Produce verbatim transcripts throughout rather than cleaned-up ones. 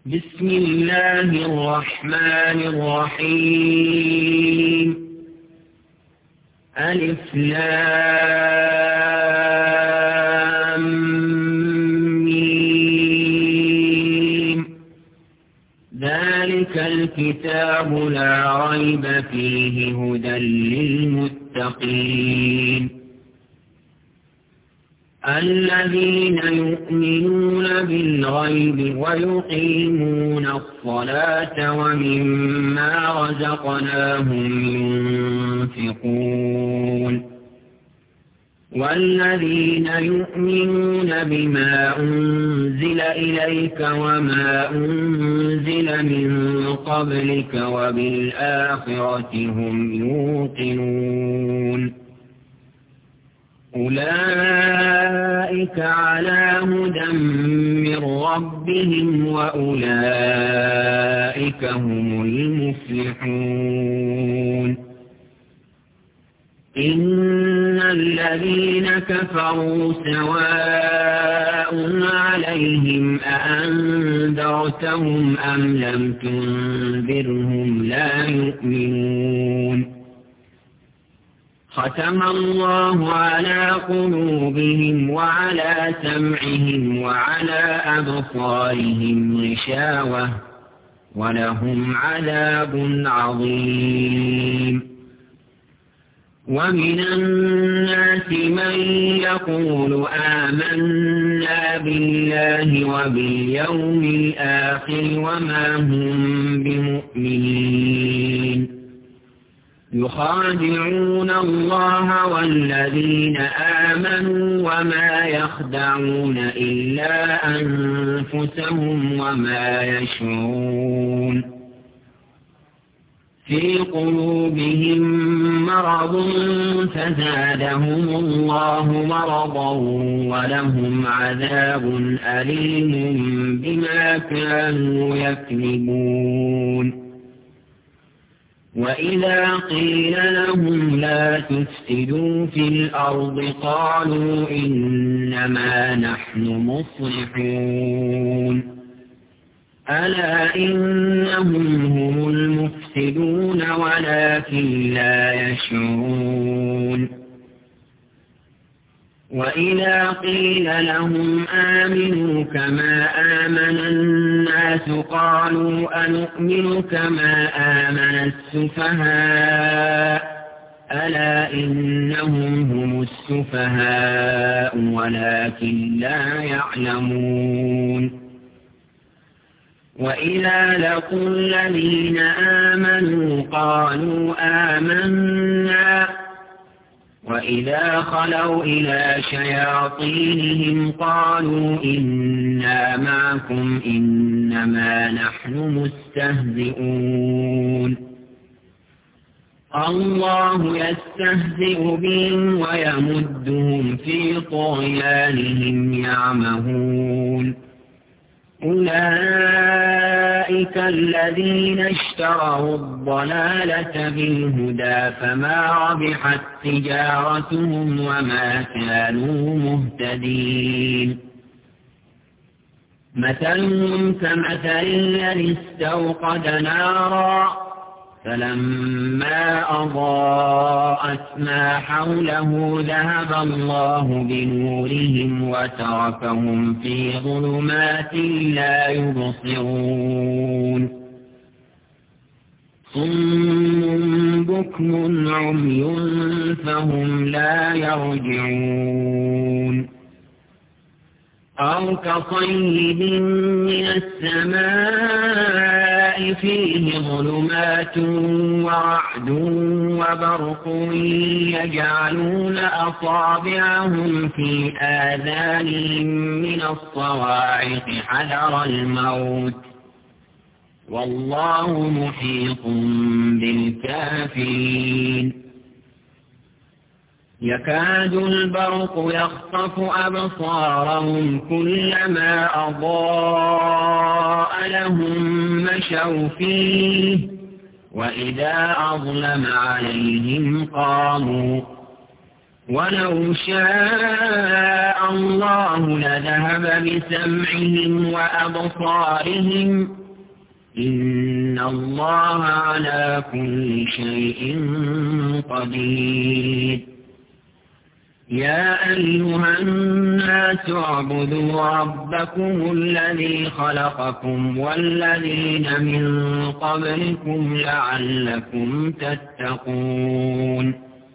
بسم الله الرحمن الرحيم ألف لام ميم ذلك الكتاب لا ريب فيه هدى للمتقين الذين يؤمنون بالغيب ويقيمون الصلاة ومما رزقناهم ينفقون والذين يؤمنون بما أنزل إليك وما أنزل من قبلك وبالآخرة هم يوقنون أولئك على هدى من ربهم وأولئك هم المفلحون إن الذين كفروا سواء عليهم أأنذرتهم أم لم تنذرهم لا يؤمنون ختم الله على قلوبهم وعلى سمعهم وعلى أبصارهم غشاوة ولهم عذاب عظيم ومن الناس من يقول آمنا بالله وباليوم الآخر وما هم بمؤمنين يخادعون الله والذين آمنوا وما يخدعون إلا أنفسهم وما يشعرون في قلوبهم مرض فزادهم الله مرضا ولهم عذاب أليم بما كانوا يكذبون وإذا قيل لهم لا تفسدوا في الأرض قالوا إنما نحن مصلحون ألا إنهم هم المفسدون ولكن لا يشعرون وإذا قيل لهم آمنوا كما آمن الناس قالوا أنؤمن كما آمن السفهاء ألا إنهم هم السفهاء ولكن لا يعلمون وإذا لقوا الذين آمنوا قالوا آمنا وإذا خلوا إلى شياطينهم قالوا إنا معكم إنما نحن مستهزئون الله يستهزئ بهم ويمدهم في طغيانهم يعمهون أولئك الذين اشتروا الضلالة بالهدى فما ربحت تجارتهم وما كانوا مهتدين مثلهم كمثل الذي استوقد نارا فلما أضاءت ما حوله ذهب الله بنورهم وتركهم في ظلمات لا يبصرون صم بكم عمي فهم لا يرجعون أو كصيب من السماء فيه ظلمات ورعد وبرق يجعلون أصابعهم في آذانهم من الصواعق حذر الموت والله محيط بالكافرين يكاد البرق يخطف أبصارهم كلما أضاء لهم مشوا فيه وإذا أظلم عليهم قاموا ولو شاء الله لذهب بسمعهم وأبصارهم إن الله على كل شيء قدير يا أيها الناس اعبدوا ربكم الذي خلقكم والذين من قبلكم لعلكم تتقون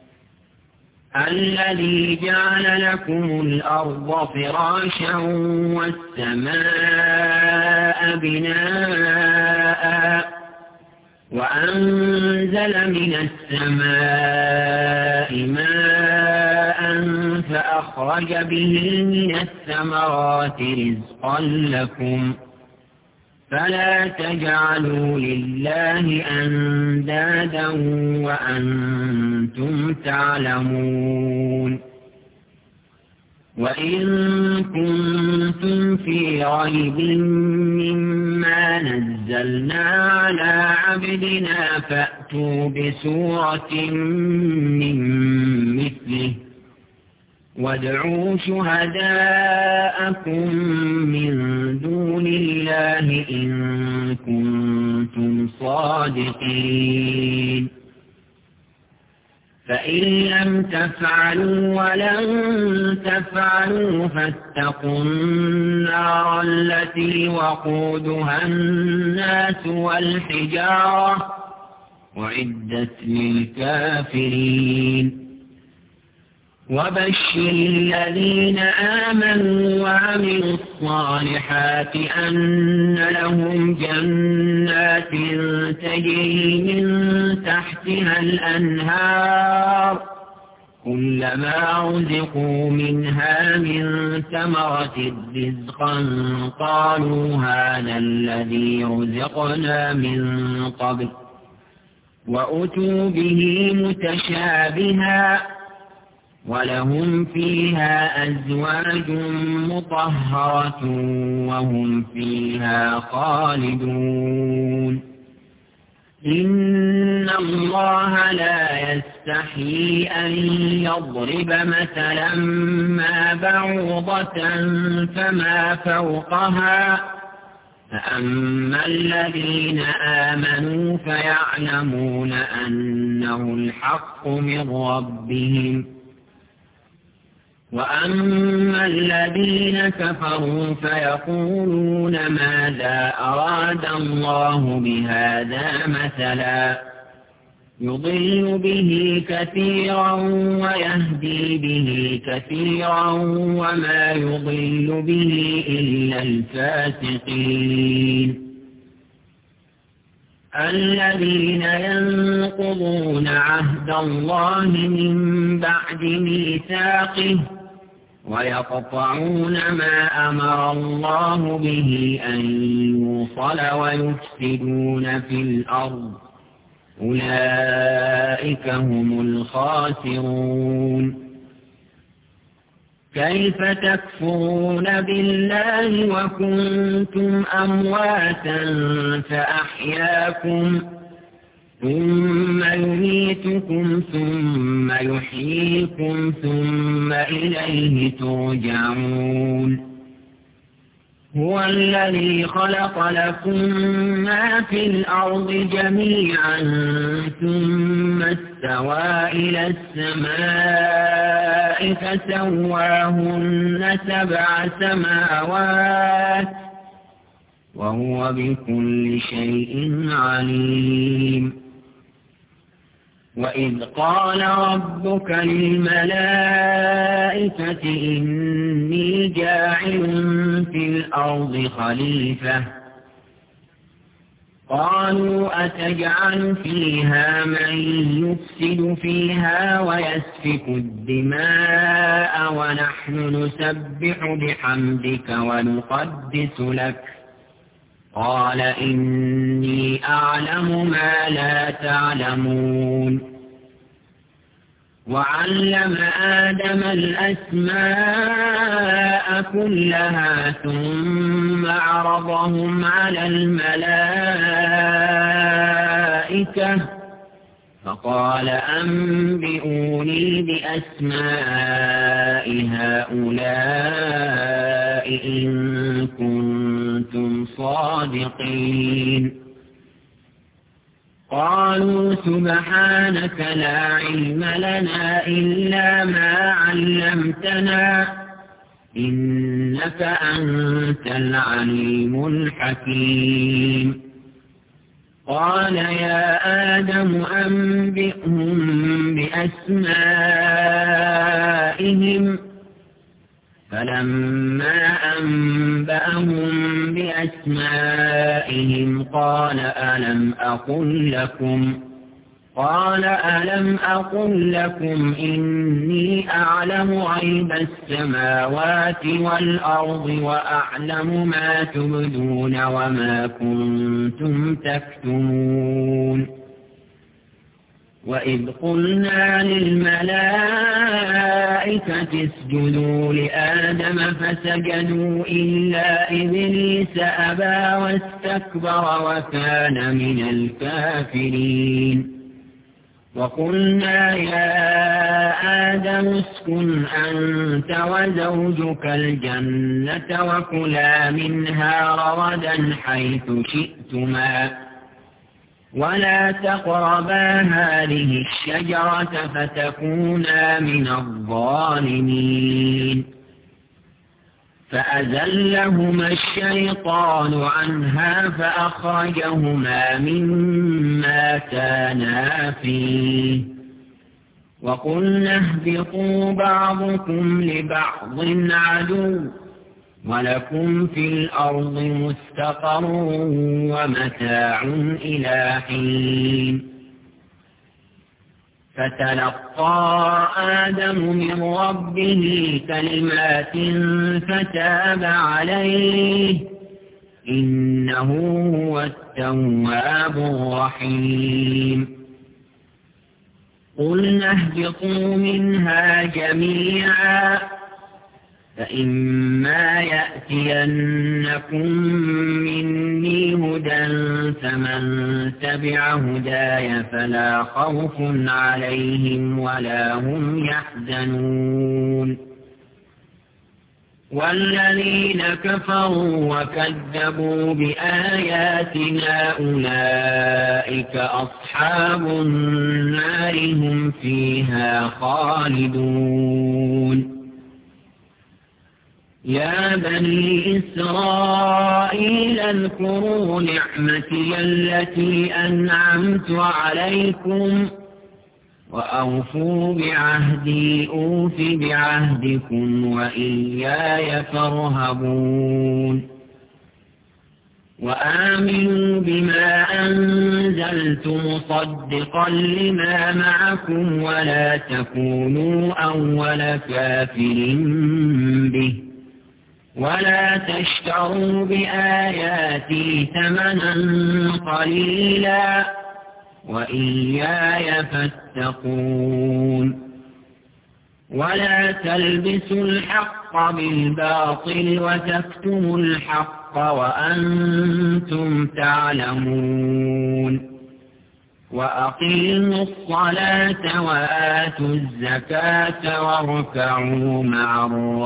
الذي جعل لكم الأرض فراشا والسماء بناء وأنزل من السماء ماء فأخرج به من الثمرات رزقا لكم فلا تجعلوا لله أندادا وأنتم تعلمون وإن كنتم في ريب مما نزلنا على عبدنا فأتوا بسورة من مثله وادعوا شهداءكم من دون الله إن كنتم صادقين فإن لم تفعلوا ولن تفعلوا فاتقوا النار التي وقودها الناس والحجارة أعدت للكافرين وبشر الذين آمنوا وعملوا الصالحات أن لهم جنات تجري من تحتها الأنهار كلما رزقوا منها من ثمرة رزقا قالوا هذا الذي رزقنا من قبل وأتوا به متشابها ولهم فيها أزواج مطهرة وهم فيها خالدون إن الله لا يستحيي أن يضرب مثلا ما بعوضة فما فوقها فأما الذين آمنوا فيعلمون أنه الحق من ربهم وأما الذين كفروا فيقولون ماذا أراد الله بهذا مثلا يضل به كثيرا ويهدي به كثيرا وما يضل به إلا الفاسقين الذين ينقضون عهد الله من بعد ميثاقه ويقطعون ما أمر الله به أن يوصل ويفسدون في الأرض أولئك هم الخاسرون كيف تكفرون بالله وكنتم أمواتا فأحياكم ثم يميتكم ثم يحييكم ثم إليه ترجعون هو الذي خلق لكم ما في الأرض جميعا ثم استوى إلى السماء فسواهن سبع سماوات وهو بكل شيء عليم وإذ قال ربك للملائكة إني جاعل في الأرض خليفة قالوا أتجعل فيها من يفسد فيها ويسفك الدماء ونحن نسبح بحمدك ونقدس لك قال إني أعلم ما لا تعلمون وعلم آدم الأسماء كلها ثم عرضهم على الملائكة فقال أنبئوني بأسماء هؤلاء إن كنتم صادقين. قالوا سبحانك لا علم لنا إلا ما علمتنا إنك أنت العليم الحكيم. قال يا آدم أنبئهم بأسمائهم فلما أنبأهم بأسمائهم قال ألم أقل لكم قال ألم أقل لكم إني أعلم غيب السماوات والأرض وأعلم ما تبدون وما كنتم تكتمون. وإذ قلنا للملائكة اسجدوا لآدم فسجدوا إلا إبليس أبى واستكبر وكان من الكافرين. وقلنا يا آدم اسكن أنت وزوجك الجنة وكلا منها رغدا حيث شئتما ولا تقربا هذه الشجرة فتكونا من الظالمين. فأزلهما الشيطان عنها فأخرجهما مما كانا فيه وقلنا اهبطوا بعضكم لبعض عدو ولكم في الأرض مستقر ومتاع إلى حين. فتلقى آدم من ربه كلمات فتاب عليه إنه هو التواب الرحيم. قلنا اهبطوا منها جميعا فإما يأتينكم مني هدى فمن تبع هداي فلا خوف عليهم ولا هم يحزنون. والذين كفروا وكذبوا بآياتنا أولئك أصحاب النار هم فيها خالدون. يا بني إسرائيل اذكروا نعمتي التي أنعمت عليكم وأوفوا بعهدي أوف بعهدكم وإياي فارهبون. وآمنوا بما أنزلت مصدقا لما معكم ولا تكونوا أول كافر به ولا تشتروا بآياتي ثمنا قليلا وإياي فاتقون. ولا تلبسوا الحق بالباطل وتكتموا الحق وأنتم تعلمون. وأقيموا الصلاة وآتوا الزكاة واركعوا مع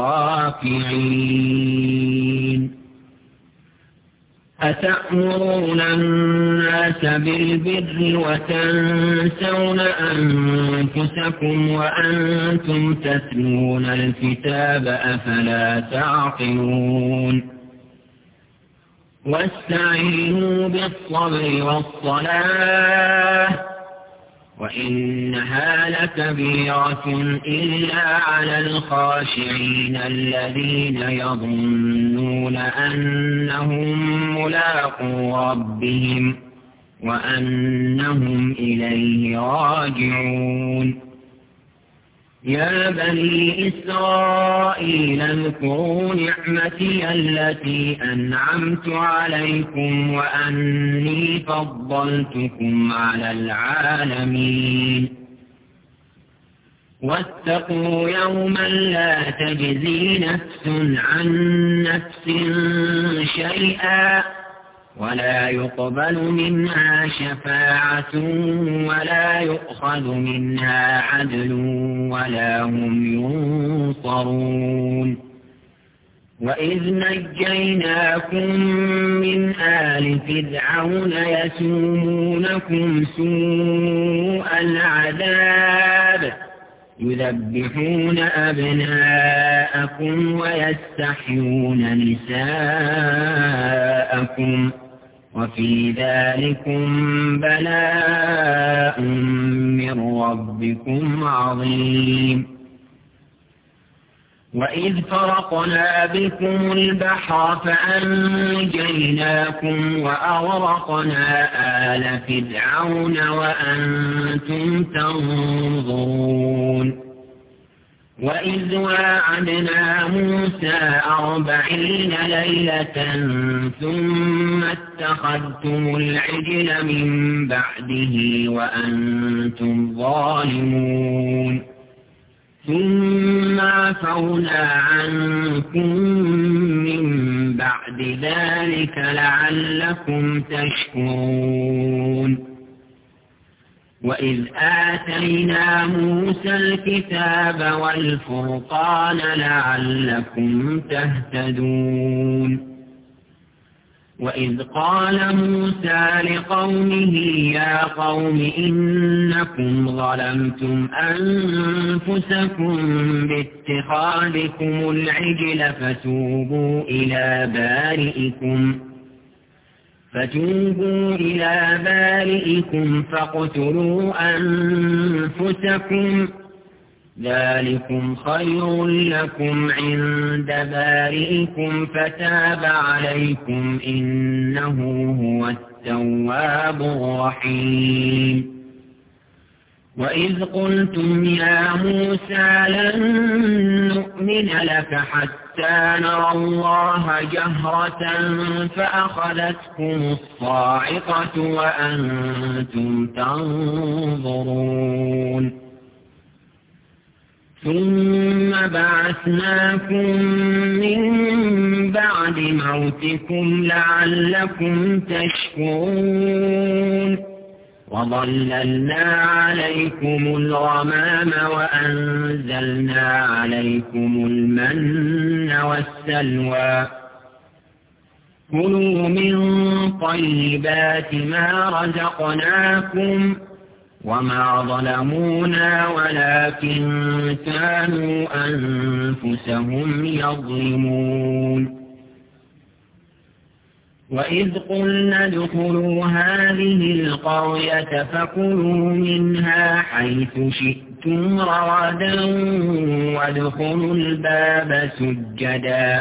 الراكعين. أتأمرون الناس بالبر وتنسون أنفسكم وأنتم تتلون الكتاب أفلا تعقلون. واستعينوا بالصبر والصلاة وإنها لكبيرة إلا على الخاشعين الذين يظنون أنهم ملاقو ربهم وأنهم إليه راجعون. يا بني إسرائيل اذكروا نعمتي التي أنعمت عليكم وأني فضلتكم على العالمين. واتقوا يوما لا تجزي نفس عن نفس شيئا ولا يقبل منها شفاعة ولا يؤخذ منها عدل ولا هم ينصرون. وإذ نجيناكم من آل فرعون يسومونكم سوء العذاب يذبحون أبناءكم ويستحيون نساءكم وفي ذلكم بلاء من ربكم عظيم. وإذ فرقنا بكم البحر فأنجيناكم وأغرقنا آل فرعون وأنتم تنظرون. وإذ واعدنا موسى أربعين ليلة ثم اتخذتم العجل من بعده وأنتم ظالمون ثم عفونا عنكم من بعد ذلك لعلكم تشكرون. وإذ آتينا موسى الكتاب والفرقان لعلكم تهتدون. وإذ قال موسى لقومه يا قوم إنكم ظلمتم أنفسكم باتخاذكم العجل فتوبوا إلى بارئكم فتوبوا إلى بارئكم فاقتلوا أنفسكم ذلكم خير لكم عند بارئكم فتاب عليكم إنه هو التواب الرحيم. وإذ قلتم يا موسى لن نؤمن لك حتى نرى الله جهرة فأخذتكم الصاعقة وأنتم تنظرون ثم بعثناكم من بعد موتكم لعلكم تشكرون. وظللنا عليكم الغمام وأنزلنا عليكم المن والسلوى كلوا من طيبات ما رزقناكم وما ظلمونا ولكن كانوا أنفسهم يظلمون. وإذ قلنا ادخلوا هذه القرية فكلوا منها حيث شئتم رغدا وادخلوا الباب سجدا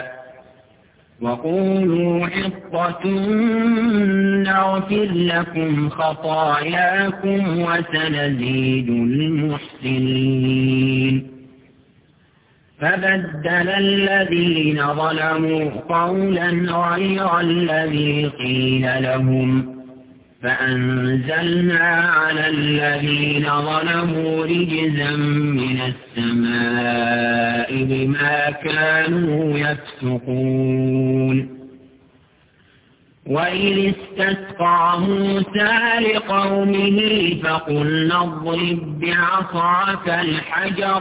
وقولوا حطة نغفر لكم خطاياكم وسنزيد المحسنين. فبدل الذين ظلموا قولا غير الذي قيل لهم فأنزلنا على الذين ظلموا رجزا من السماء بما كانوا يفسقون. وإذ استسقى موسى لقومه فقلنا اضرب بعصاك الحجر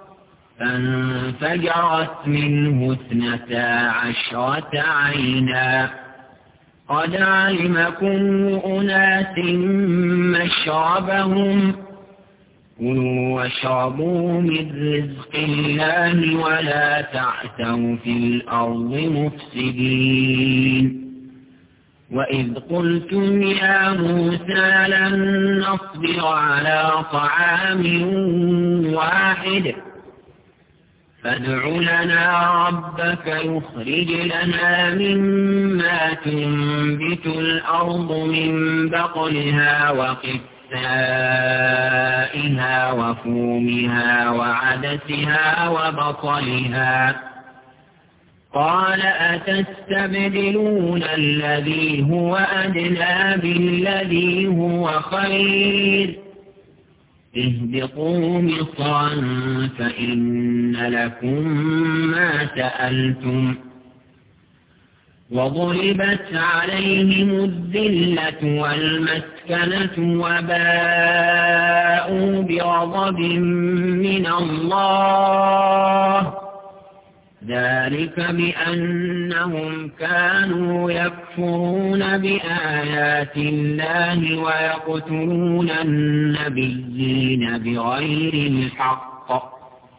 فانفجرت منه اثنتا عشرة عينا قد علم كل أناس مشربهم كلوا واشربوا من رزق الله ولا تعثوا في الأرض مفسدين. وإذ قلتم يا موسى لن نصبر على طعام واحد فادع لنا ربك يخرج لنا مما تنبت الأرض من بقلها وقثائها وفومها وعدسها وبصلها قال أتستبدلون الذي هو أدنى بالذي هو خير اهبطوا مصرا فإن لكم ما سألتم وضربت عليهم الذلة والمسكنة وباءوا بغضب من الله ذلك بأنهم كانوا يكفرون بآيات الله ويقتلون النبيين بغير الحق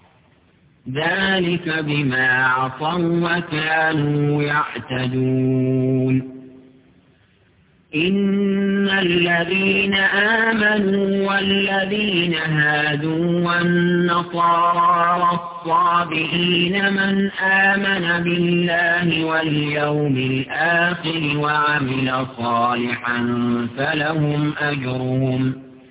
ذلك بما عصوا وكانوا يعتدون إن الذين آمنوا والذين هادوا والنصارى والصابئين من آمن بالله واليوم الآخر وعمل صالحا فلهم أجرهم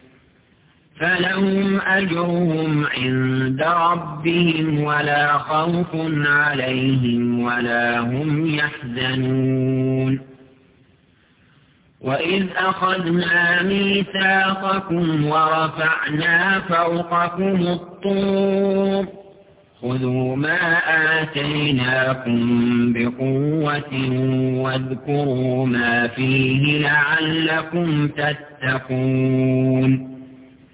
فلهم أجرهم عند ربهم ولا خوف عليهم ولا هم يحزنون وإذ أخذنا ميثاقكم ورفعنا فوقكم الطور خذوا ما آتيناكم بقوة واذكروا ما فيه لعلكم تتقون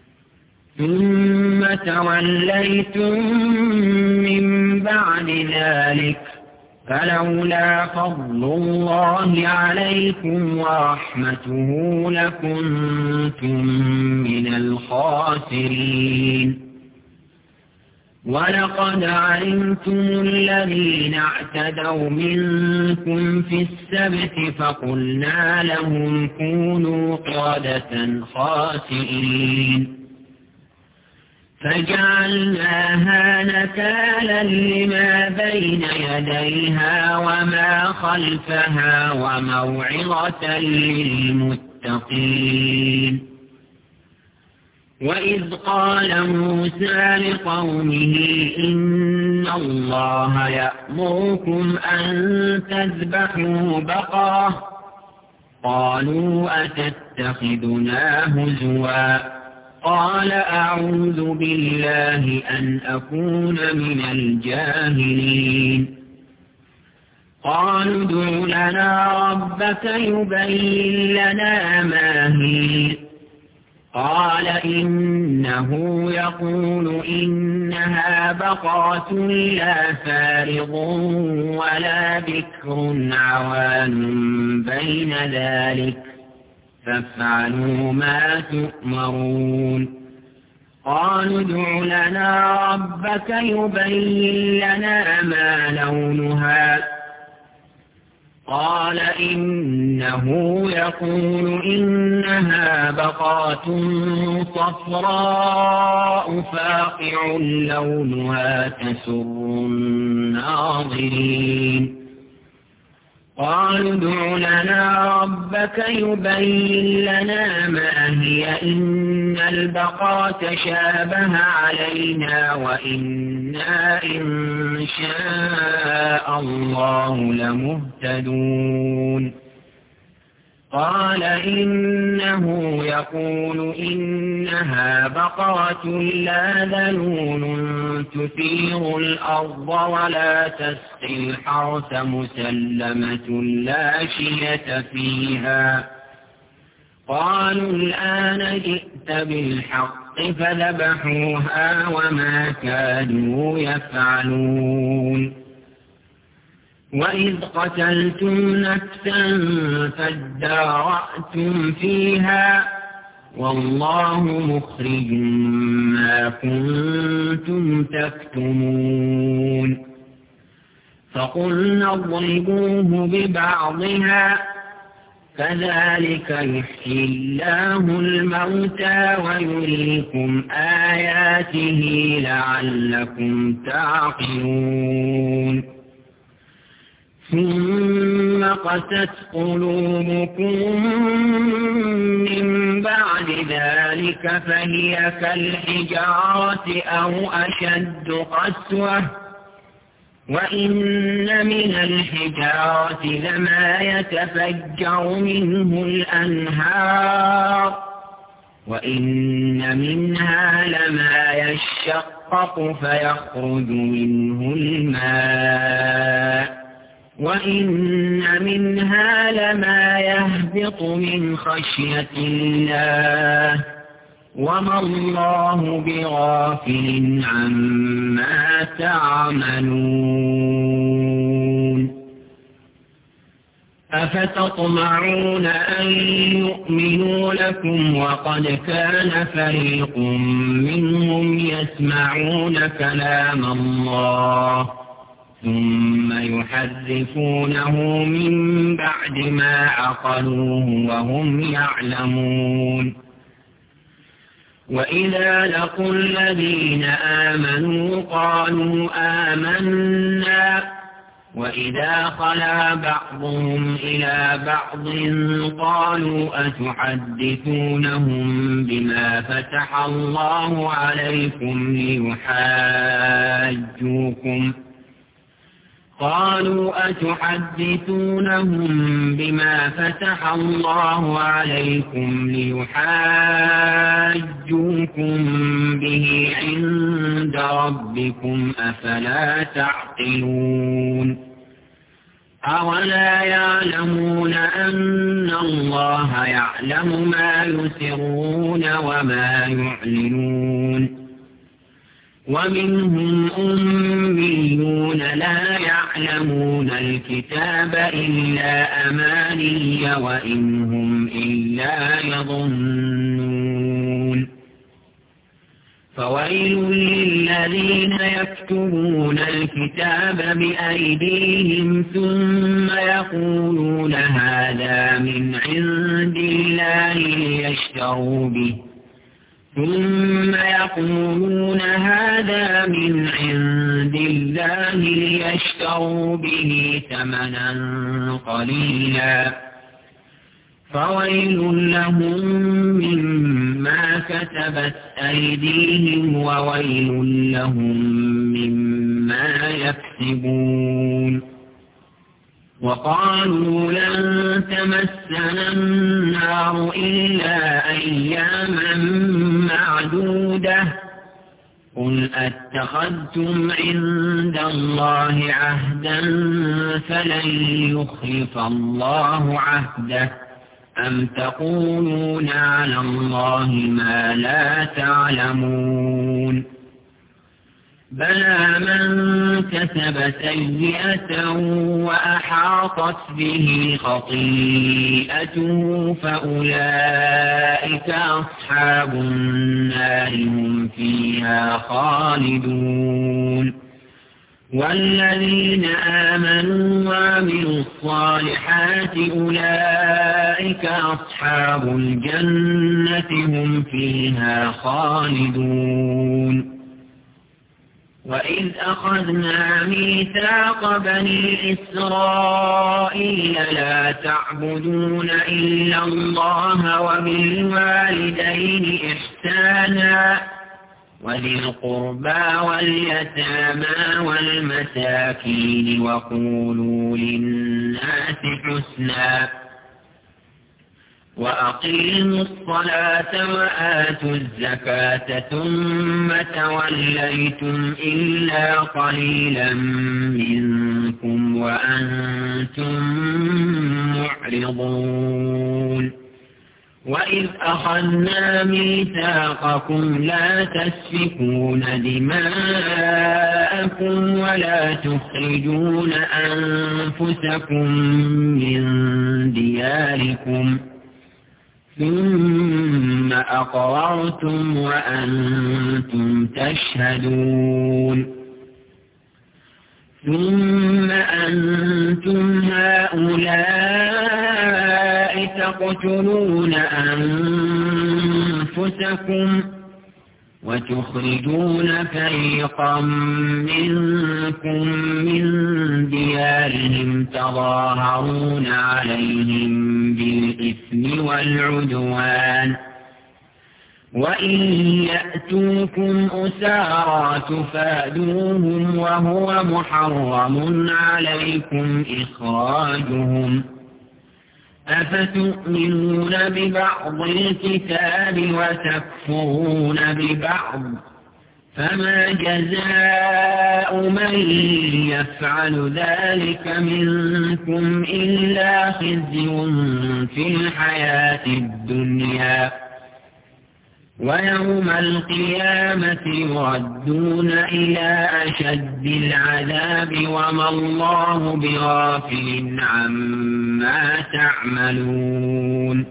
ثم توليتم من بعد ذلك فلولا فضل الله عليكم ورحمته لكنتم من الخاسرين ولقد علمتم الذين اعتدوا منكم في السبت فقلنا لهم كونوا قردة خاسئين فجعلناها نكالا لما بين يديها وما خلفها وموعظة للمتقين وإذ قال موسى لقومه إن الله يأمركم أن تذبحوا بقرة قالوا أتتخذنا هزوا قال أعوذ بالله أن أكون من الجاهلين قالوا ادع لنا ربك يبين لنا ما هي قال إنه يقول إنها بقرة لا فارض ولا بكر عوان بين ذلك فافعلوا ما تؤمرون قالوا ادع لنا ربك يبين لنا ما لونها قال إنه يقول إنها بقرة صفراء فاقع لونها تسر الناظرين قالوا ادع لنا ربك يبين لنا ما هي إن البقرة شابه علينا وإنا إن شاء الله لمهتدون قال إنه يقول إنها بقرة لا ذلول تثير الأرض ولا تسقي الحرث مسلمة لا شية فيها قالوا الآن جئت بالحق فذبحوها وما كانوا يفعلون وإذ قتلتم نفسا فادارأتم فيها والله مخرج ما كنتم تكتمون فقلنا اضربوه ببعضها كذلك يحيي الله الموتى ويريكم آياته لعلكم تعقلون ثم قست قلوبكم من بعد ذلك فهي كالحجارة أو أشد قسوة وإن من الحجارة لما يتفجر منه الأنهار وإن منها لما يشقق فيخرج منه الماء وإن منها لما يهبط من خشية الله وما الله بغافل عما تعملون أفتطمعون أن يؤمنوا لكم وقد كان فريق منهم يسمعون كلام الله ثم يحرفونه من بعد ما عقلوه وهم يعلمون وإذا لقوا الذين آمنوا قالوا آمنا وإذا خلا بعضهم إلى بعض قالوا أتحدثونهم بما فتح الله عليكم ليحاجوكم قالوا أتحدثونهم بما فتح الله عليكم ليحاجوكم به عند ربكم أفلا تعقلون أولا يعلمون أن الله يعلم ما يسرون وما يعلنون ومنهم أميون لا يعلمون الكتاب إلا أماني وإن هم إلا يظنون فويل للذين يكتبون الكتاب بأيديهم ثم يقولون هذا من عند الله ليشتروا به ثم يقولون هذا من عند الله ليشتروا به ثمنا قليلا فويل لهم مما كتبت أيديهم وويل لهم مما يكسبون وقالوا لن تمسنا النار إلا أياما معدودة قل أتخذتم عند الله عهدا فلن يخلف الله عهده أم تقولون على الله ما لا تعلمون بلى من كسب سيئة وأحاطت به خطيئته فأولئك أصحاب النار هم فيها خالدون والذين آمنوا وعملوا الصالحات أولئك أصحاب الجنة هم فيها خالدون وإذ أخذنا ميثاق بني إسرائيل لا تعبدون إلا الله وبالوالدين إحسانا وذي القربى واليتامى والمساكين وقولوا للناس حسنا وأقيموا الصلاة وآتوا الزكاة ثم توليتم إلا قليلا منكم وأنتم معرضون وإذ أخذنا ميثاقكم لا تسفكون دماءكم ولا تخرجون أنفسكم من دياركم ثم أقررتم وأنتم تشهدون ثم أنتم هؤلاء تقتلون أنفسكم وتخرجون فريقا منكم من ديارهم تظاهرون عليهم بالإثم والعدوان وإن يأتوكم أسارى تفادوهم وهو محرم عليكم إخراجهم أفتؤمنون ببعض الكتاب وتكفرون ببعض فما جزاء من يفعل ذلك منكم إلا خزي في الحياة الدنيا ويوم القيامة يردون إلى أشد العذاب وما الله بغافل عما تعملون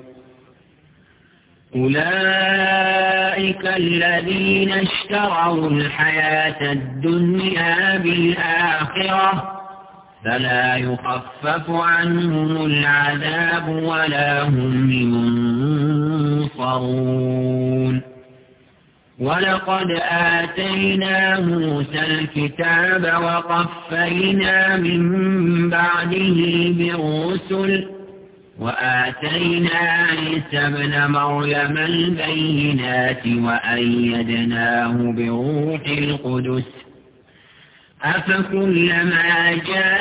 أولئك الذين اشتروا الحياة الدنيا بالآخرة فلا يخفف عنهم العذاب ولا هم ينصرون ولقد آتينا موسى الكتاب وقفينا من بعده بالرسل وآتينا عيسى ابن مريم البينات وأيدناه بروح القدس أفكلما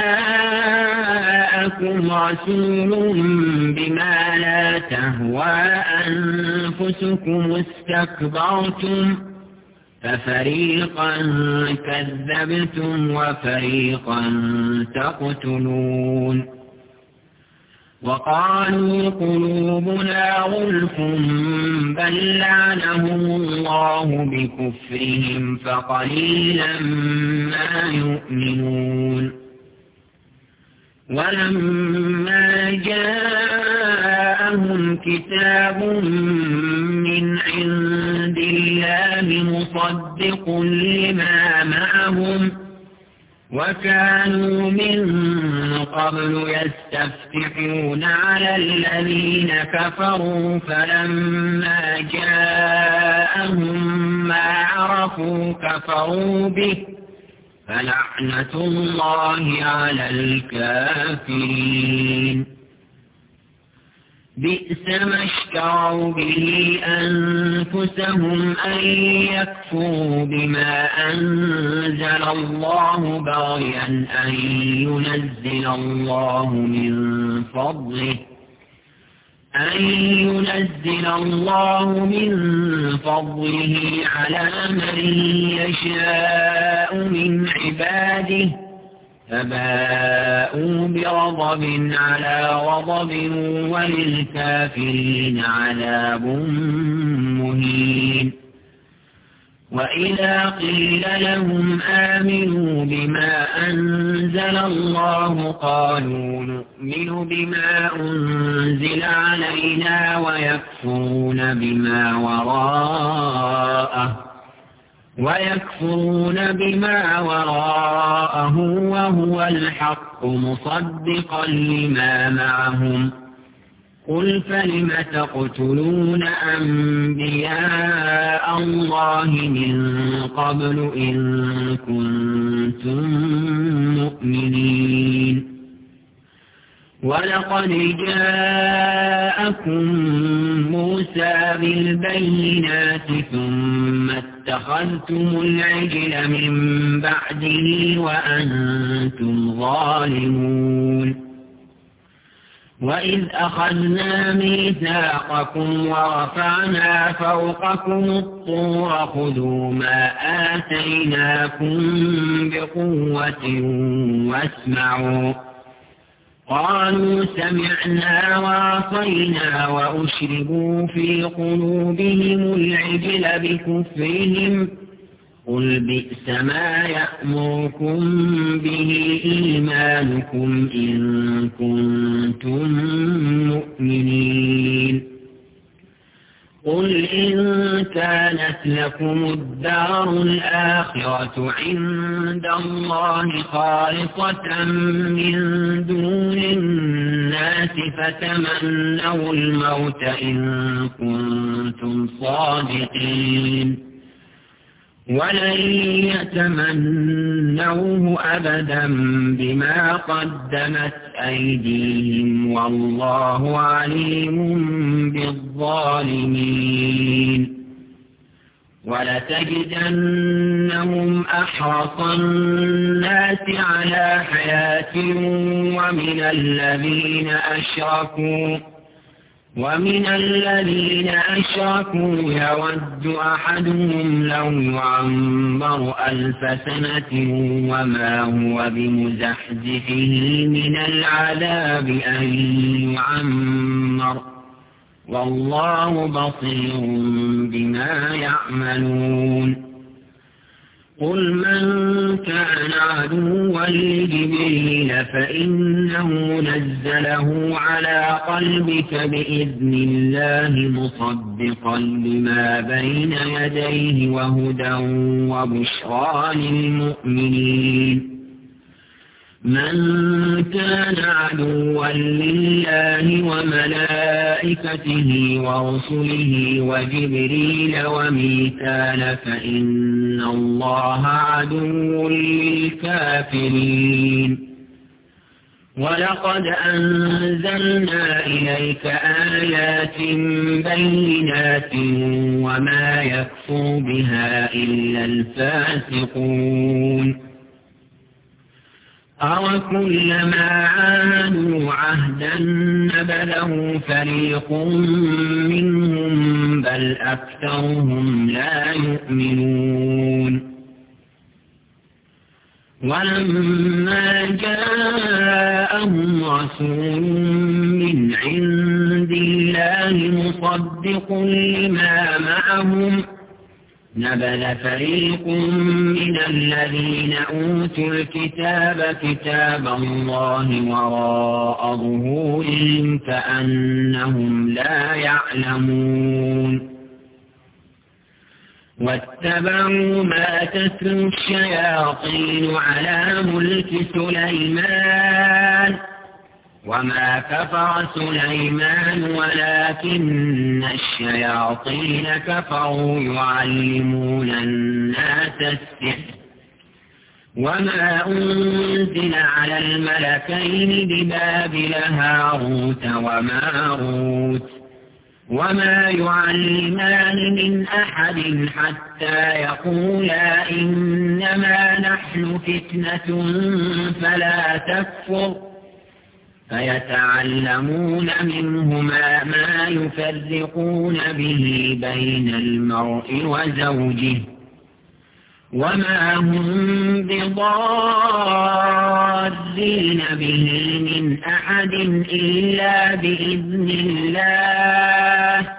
جاءكم رسول بما لا تهوى أنفسكم استكبرتم ففريقا كذبتم وفريقا تقتلون وقالوا قلوبنا غلف بل لعنهم الله بكفرهم فقليلا ما يؤمنون ولما جاءهم كتاب من عند الله مصدق لما معهم وكانوا من قبل يستفتحون على الذين كفروا فلما جاءهم ما عرفوا كفروا به فلعنة الله على الكافرين بئس ما اشتروا به أنفسهم أن يكفروا بما أنزل الله بغيا أن ينزل الله من فضله أن ينزل الله من فضله على من يشاء من عباده فباءوا بغضب على غضب وللكافرين عذاب مهين وإذا قيل لهم آمنوا بما أنزل الله قالوا نؤمن بما أنزل علينا ويكفرون بما وراءه ويكفرون بما وراءه وهو الحق مصدقا لما معهم قل فلم تقتلون أنبياء الله من قبل إن كنتم مؤمنين ولقد جاءكم موسى بالبينات ثم اتخذتم العجل من بعده وأنتم ظالمون وإذ أخذنا ميثاقكم ورفعنا فوقكم الطور خذوا ما آتيناكم بقوة واسمعوا قالوا سمعنا وعصينا وأشربوا في قلوبهم العجل بكفرهم قل بئس ما يأمركم به إيمانكم إن كنتم مؤمنين قل إن كانت لكم الدار الآخرة عند الله خالصة من دون الناس فتمنوا الموت إن كنتم صادقين ولن يتمنوه أبدا بما قدمت أيديهم والله عليم بالظالمين ولتجدنهم أحرص الناس على حياة ومن الذين أشركوا ومن الذين أشركوا يود أحدهم لو يعمر ألف سنة وما هو بمزحزحه من العذاب أن يعمر والله بصير بما يعملون قل من كان عدوا لجبريل فإنه نزله على قلبك بإذن الله مصدقا لما بين يديه وهدى وبشرى للمؤمنين من كان عدوا لله وملائكته ورسله وجبريل وميكال فإن الله عدو للكافرين ولقد أنزلنا إليك آيات بينات وما يكفر بها إلا الفاسقون أَوَكُلَّمَا عَاهَدُوا عَهْدًا نَبَذَهُ فَرِيقٌ مِّنْهُمْ بَلْ أَكْثَرُهُمْ لَا يُؤْمِنُونَ وَلَمَّا جَاءَهُمْ رَسُولٌ مِّنْ عِندِ اللَّهِ مُصَدِّقٌ لِّمَا مَعَهُمْ نبذ فريق من الذين أوتوا الكتاب كتاب الله وراء ظهورهم كأنهم لا يعلمون واتبعوا ما تتلو الشياطين على ملك سليمان وما كفر سليمان ولكن الشياطين كفروا يعلمون الناس السحر وما أنزل على الملكين ببابل هاروت وماروت وما يعلمان من أحد حتى يقولا إنما نحن فتنة فلا تكفر فيتعلمون منهما ما يفرقون به بين المرء وزوجه وما هم بضارين به من أحد إلا بإذن الله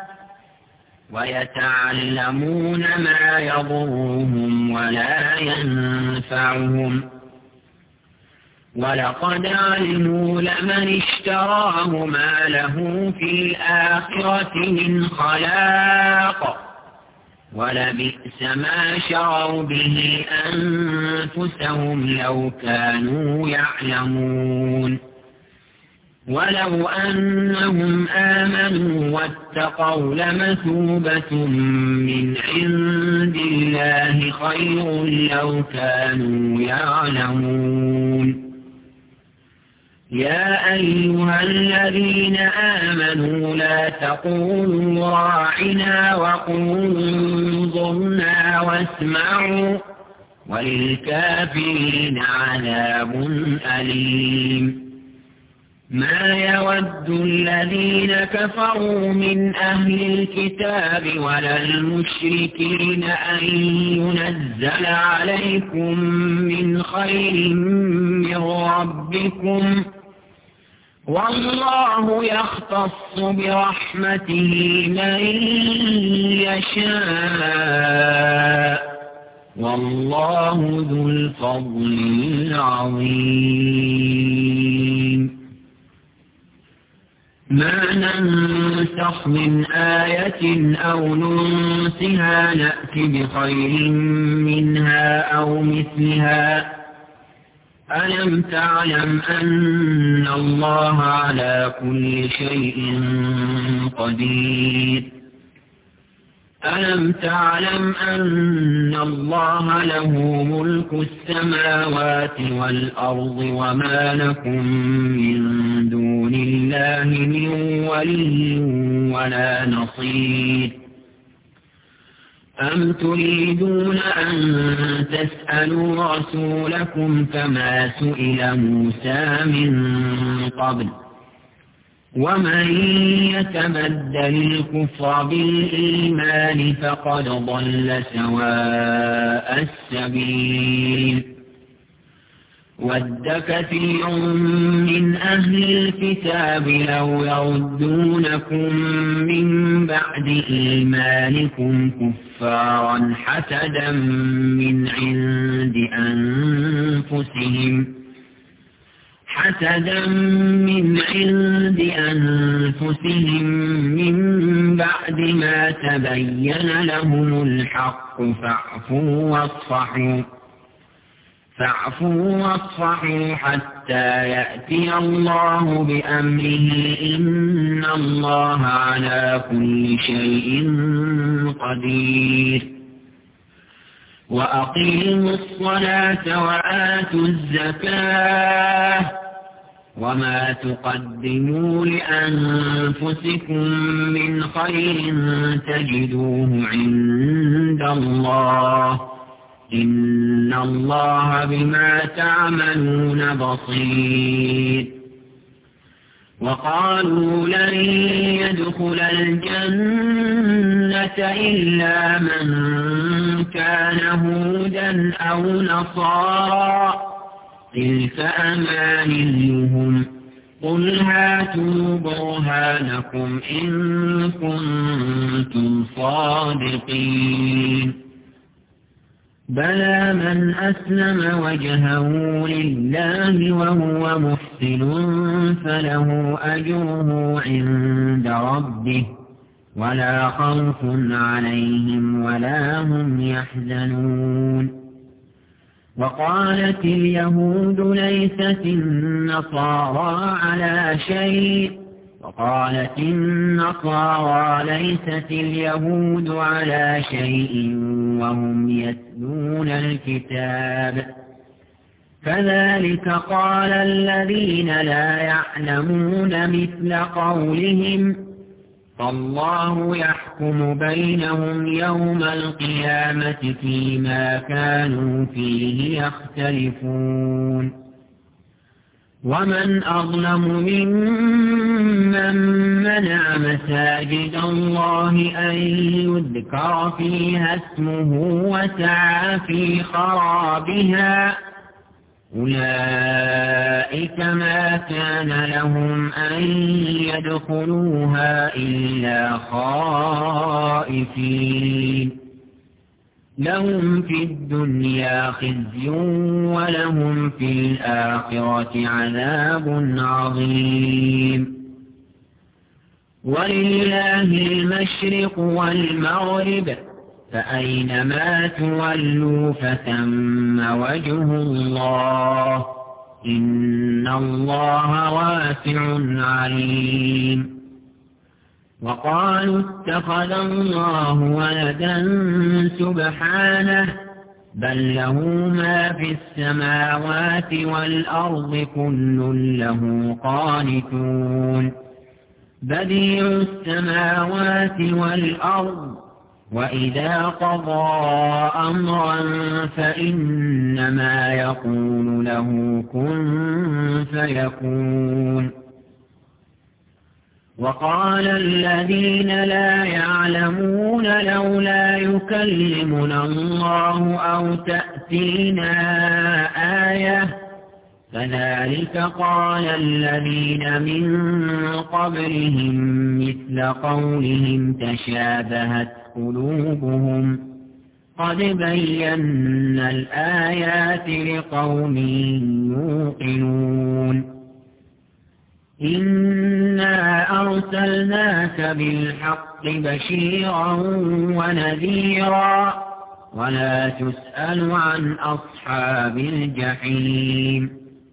ويتعلمون ما يضرهم ولا ينفعهم ولقد علموا لمن اشتراه ما له في الآخرة من خلاق ولبئس ما شروا به أنفسهم لو كانوا يعلمون ولو أنهم آمنوا واتقوا لمثوبة من عند الله خير لو كانوا يعلمون يا أيها الذين آمنوا لا تقولوا راعنا وقولوا انظرنا واسمعوا وللكافرين عذاب أليم ما يود الذين كفروا من أهل الكتاب ولا المشركين أن ينزل عليكم من خير من ربكم والله يختص برحمته من يشاء والله ذو الفضل العظيم ما ننسخ من آية أو ننسها نأت بخير منها أو مثلها ألم تعلم أن الله على كل شيء قدير ألم تعلم أن الله له ملك السماوات والأرض وما لكم من دون الله من ولي ولا نصير أم تريدون أن تسألوا رسولكم كما سئل موسى من قبل ومن يتبدل الكفر بالإيمان فقد ضل سواء السبيل ود كثير من أهل الكتاب لو يردونكم من بعد إيمانكم كفارا حسدا من عند أنفسهم حسدا من عند أنفسهم من بعد ما تبين لهم الحق فاعفوا واصفحوا فاعفوا واصفحوا حتى يأتي الله بأمره إن الله على كل شيء قدير وأقيموا الصلاة وآتوا الزكاة وما تقدموا لأنفسكم من خير تجدوه عند الله إن الله بما تعملون بصير وقالوا لن يدخل الجنة إلا من كان هودا أو نصارى تلك أمانيهم قل هاتوا برهانكم إن كنتم صادقين بلى من أسلم وجهه لله وهو محسن فله أجره عند ربه ولا خوف عليهم ولا هم يحزنون وقالت اليهود ليست النصارى على شيء وقالت النصارى ليست اليهود على شيء وهم يتلون الكتاب كذلك قال الذين لا يعلمون مثل قولهم فالله يحكم بينهم يوم القيامة فيما كانوا فيه يختلفون ومن أظلم ممن منع مساجد الله أن يذكر فيها اسمه وسعى في خرابها أولئك ما كان لهم أن يدخلوها إلا خائفين لهم في الدنيا خزي ولهم في الآخرة عذاب عظيم ولله المشرق والمغرب فأينما تولوا فثم وجه الله إن الله واسع عليم وقالوا اتخذ الله ولدا سبحانه بل له ما في السماوات والأرض كل له قانتون بديع السماوات والأرض وإذا قضى أمرا فإنما يقول له كن فيكون وقال الذين لا يعلمون لولا يكلمنا الله أو تأتينا آية كذلك قال الذين من قبلهم مثل قولهم تشابهت قلوبهم قد بينا الآيات لقوم يوقنون إنا أرسلناك بالحق بشيرا ونذيرا ولا تسأل عن أصحاب الجحيم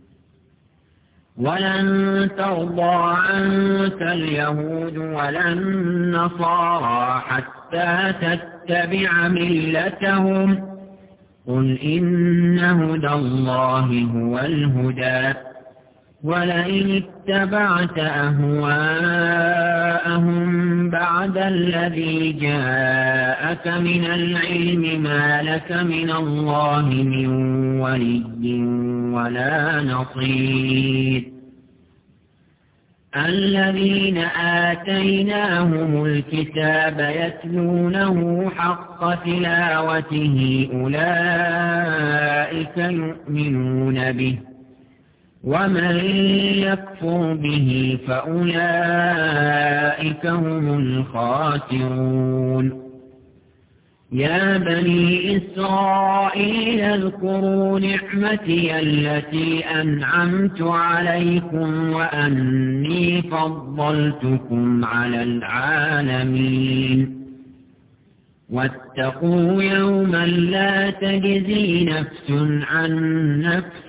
ولن ترضى عنك اليهود ولا النصارى حتى تتبع ملتهم قل إن هدى الله هو الهدى ولئن اتبعت أهواءهم بعد الذي جاءك من العلم ما لك من الله من ولي ولا نصير الذين آتيناهم الكتاب يتلونه حق تلاوته أولئك يؤمنون به ومن يكفر به فأولئك هم الخاسرون يا بني إسرائيل اذكروا نعمتي التي أنعمت عليكم وأني فضلتكم على العالمين واتقوا يوما لا تجزي نفس عن نفس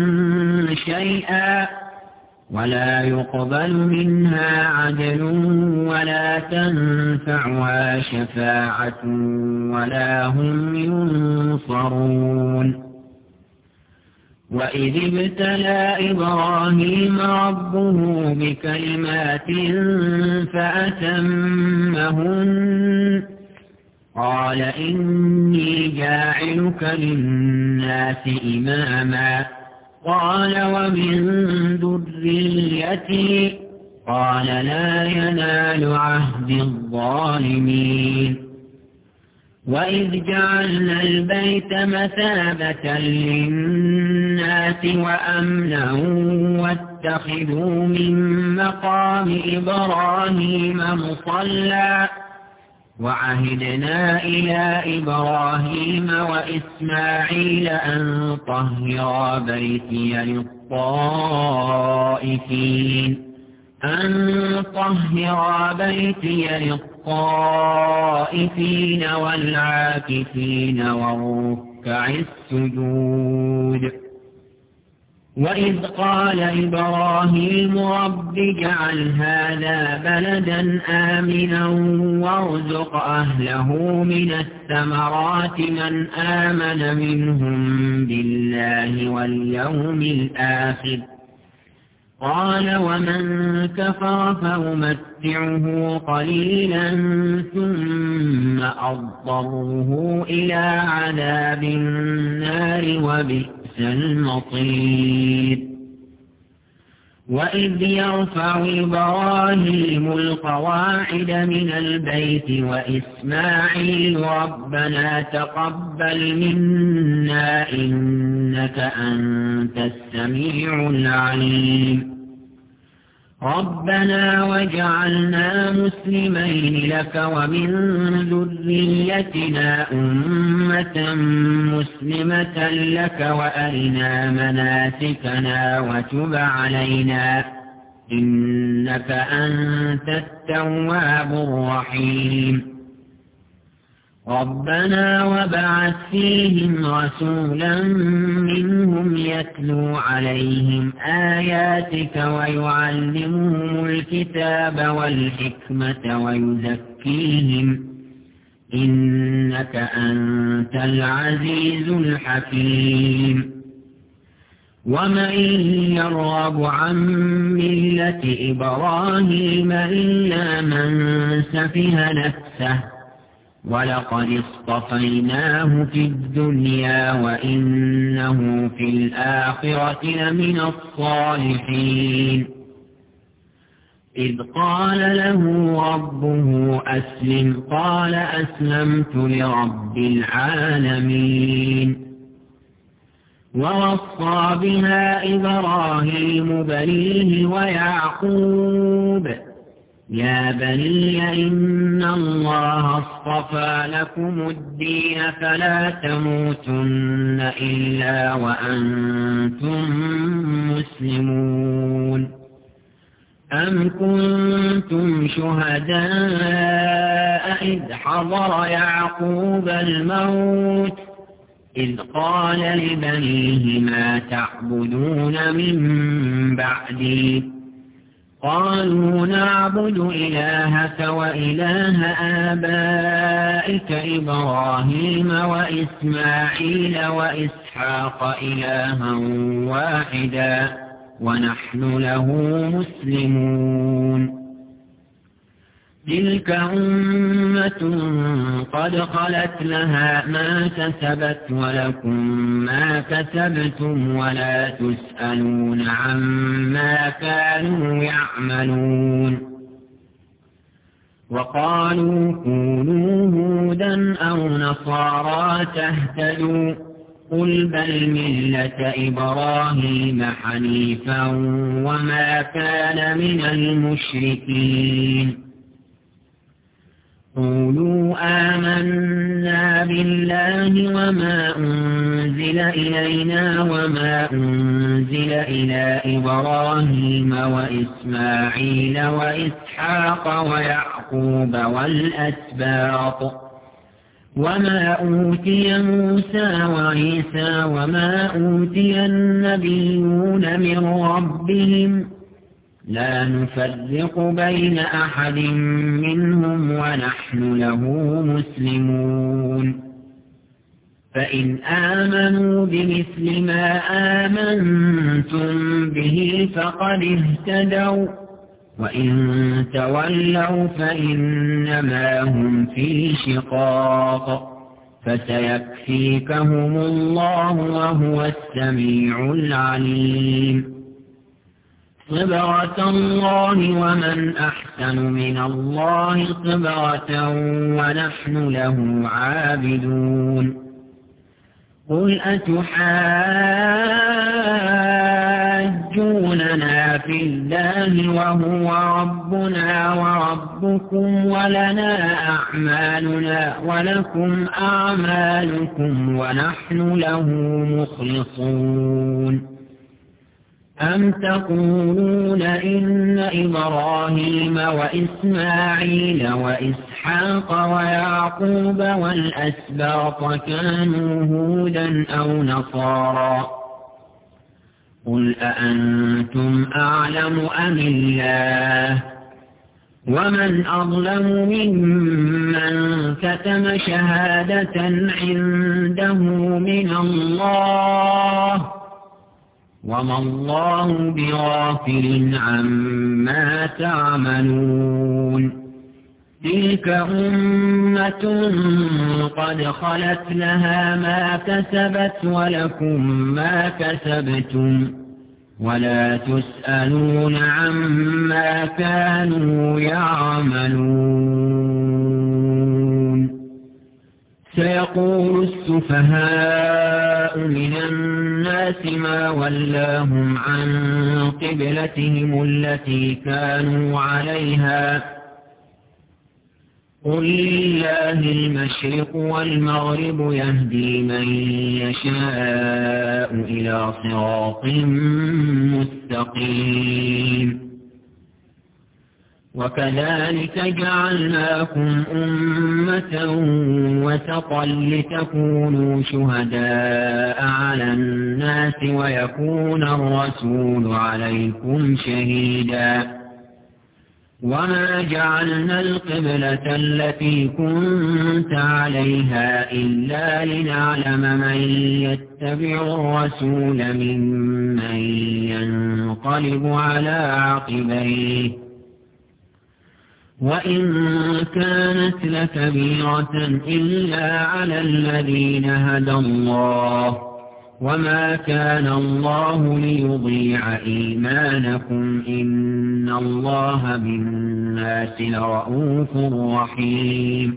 شيئا ولا يقبل منها عدل ولا تنفعها شفاعة ولا هم ينصرون وإذ ابتلى إبراهيم ربه بكلمات فأتمهن قال إني جاعلك للناس إماما قال ومن ذريتي قال لا ينال عهد الظالمين وإذ جعلنا البيت مثابة للناس وأمنا واتخذوا من مقام إبراهيم مصلى وعهدنا إلى إبراهيم وإسماعيل أن طهرا بيتي للطائفين أن طهرا بيتي للطائفين والعاكفين والركع السجود وإذ قال إبراهيم رب اجعل هذا بلدا آمنا وارزق أهله من الثمرات من آمن منهم بالله واليوم الآخر قال ومن كفر فأمتعه قليلا ثم أضطره إلى عذاب النار وبئس المصير وإذ يرفع إبراهيم القواعد من البيت وإسماعيل ربنا تقبل منا إنك أنت السميع العليم ربنا واجعلنا مسلمين لك ومن ذريتنا أمة مسلمة لك وأرنا مناسكنا وتب علينا إنك أنت التواب الرحيم ربنا وابعث فيهم رسولا منهم يتلو عليهم آياتك ويعلمهم الكتاب والحكمة ويزكيهم إنك أنت العزيز الحكيم ومن يرغب عن ملة إبراهيم إلا من سفه نفسه ولقد اصطفيناه في الدنيا وإنه في الآخرة لمن الصالحين إذ قال له ربه أسلم قال أسلمت لرب العالمين ووصى بها إبراهيم بنيه ويعقوب يا بني إن الله اصطفى لكم الدين فلا تموتن إلا وأنتم مسلمون أم كنتم شهداء إذ حضر يعقوب الموت إذ قال لبنيه ما تعبدون من بعدي قالوا نعبد إلهك وإله آبائك إبراهيم وإسماعيل وإسحاق إلها واحدا ونحن له مسلمون تلك أمة قد خلت لها ما كسبت ولكم ما كسبتم ولا تسألون عما كانوا يعملون وقالوا كونوا هودا أو نصارى تهتدوا قل بل ملة إبراهيم حنيفا وما كان من المشركين قولوا آمنا بالله وما أنزل إلينا وما أنزل إلى إبراهيم وإسماعيل وإسحاق ويعقوب والأسباط وما أوتي موسى وعيسى وما أوتي النبيون من ربهم لا نفرق بين أحد منهم ونحن له مسلمون فإن آمنوا بمثل ما آمنتم به فقد اهتدوا وإن تولوا فإنما هم في شقاق فسيكفيكهم الله وهو السميع العليم صبغة الله ومن أحسن من الله صبغة ونحن له عابدون قل أتحاجوننا في الله وهو ربنا وربكم ولنا أعمالنا ولكم أعمالكم ونحن له مخلصون أم تقولون إن إبراهيم وإسماعيل وإسحاق ويعقوب والأسباط كانوا هودا أو نصارى قل أأنتم أعلم أم الله ومن أظلم ممن كتم شهادة عنده من الله وما الله بغافل عما تعملون تلك أمة قد خلت لها ما كسبت ولكم ما كسبتم ولا تسألون عما كانوا يعملون سيقول السفهاء من الناس ما ولاهم عن قبلتهم التي كانوا عليها قل لله المشرق والمغرب يهدي من يشاء إلى صراط مستقيم وكذلك جعلناكم أمة وسطا لتكونوا شهداء على الناس ويكون الرسول عليكم شهيدا وما جعلنا القبلة التي كنت عليها إلا لنعلم من يتبع الرسول ممن ينقلب على عقبيه وإن كانت لكبيرة إلا على الذين هدى الله وما كان الله ليضيع إيمانكم إن الله بالناس لرؤوف رحيم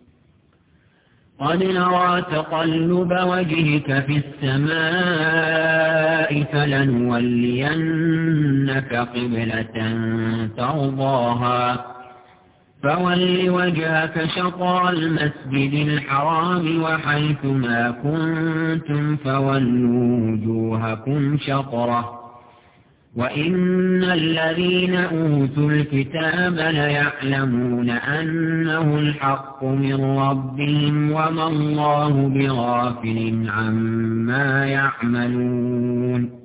قد نرى تقلب وجهك في السماء فلنولينك قبلة ترضاها فول وجهك شطر المسجد الحرام وحيث ما كنتم فولوا وجوهكم شطره وإن الذين أوتوا الكتاب ليعلمون أنه الحق من ربهم وما الله بغافل عما يعملون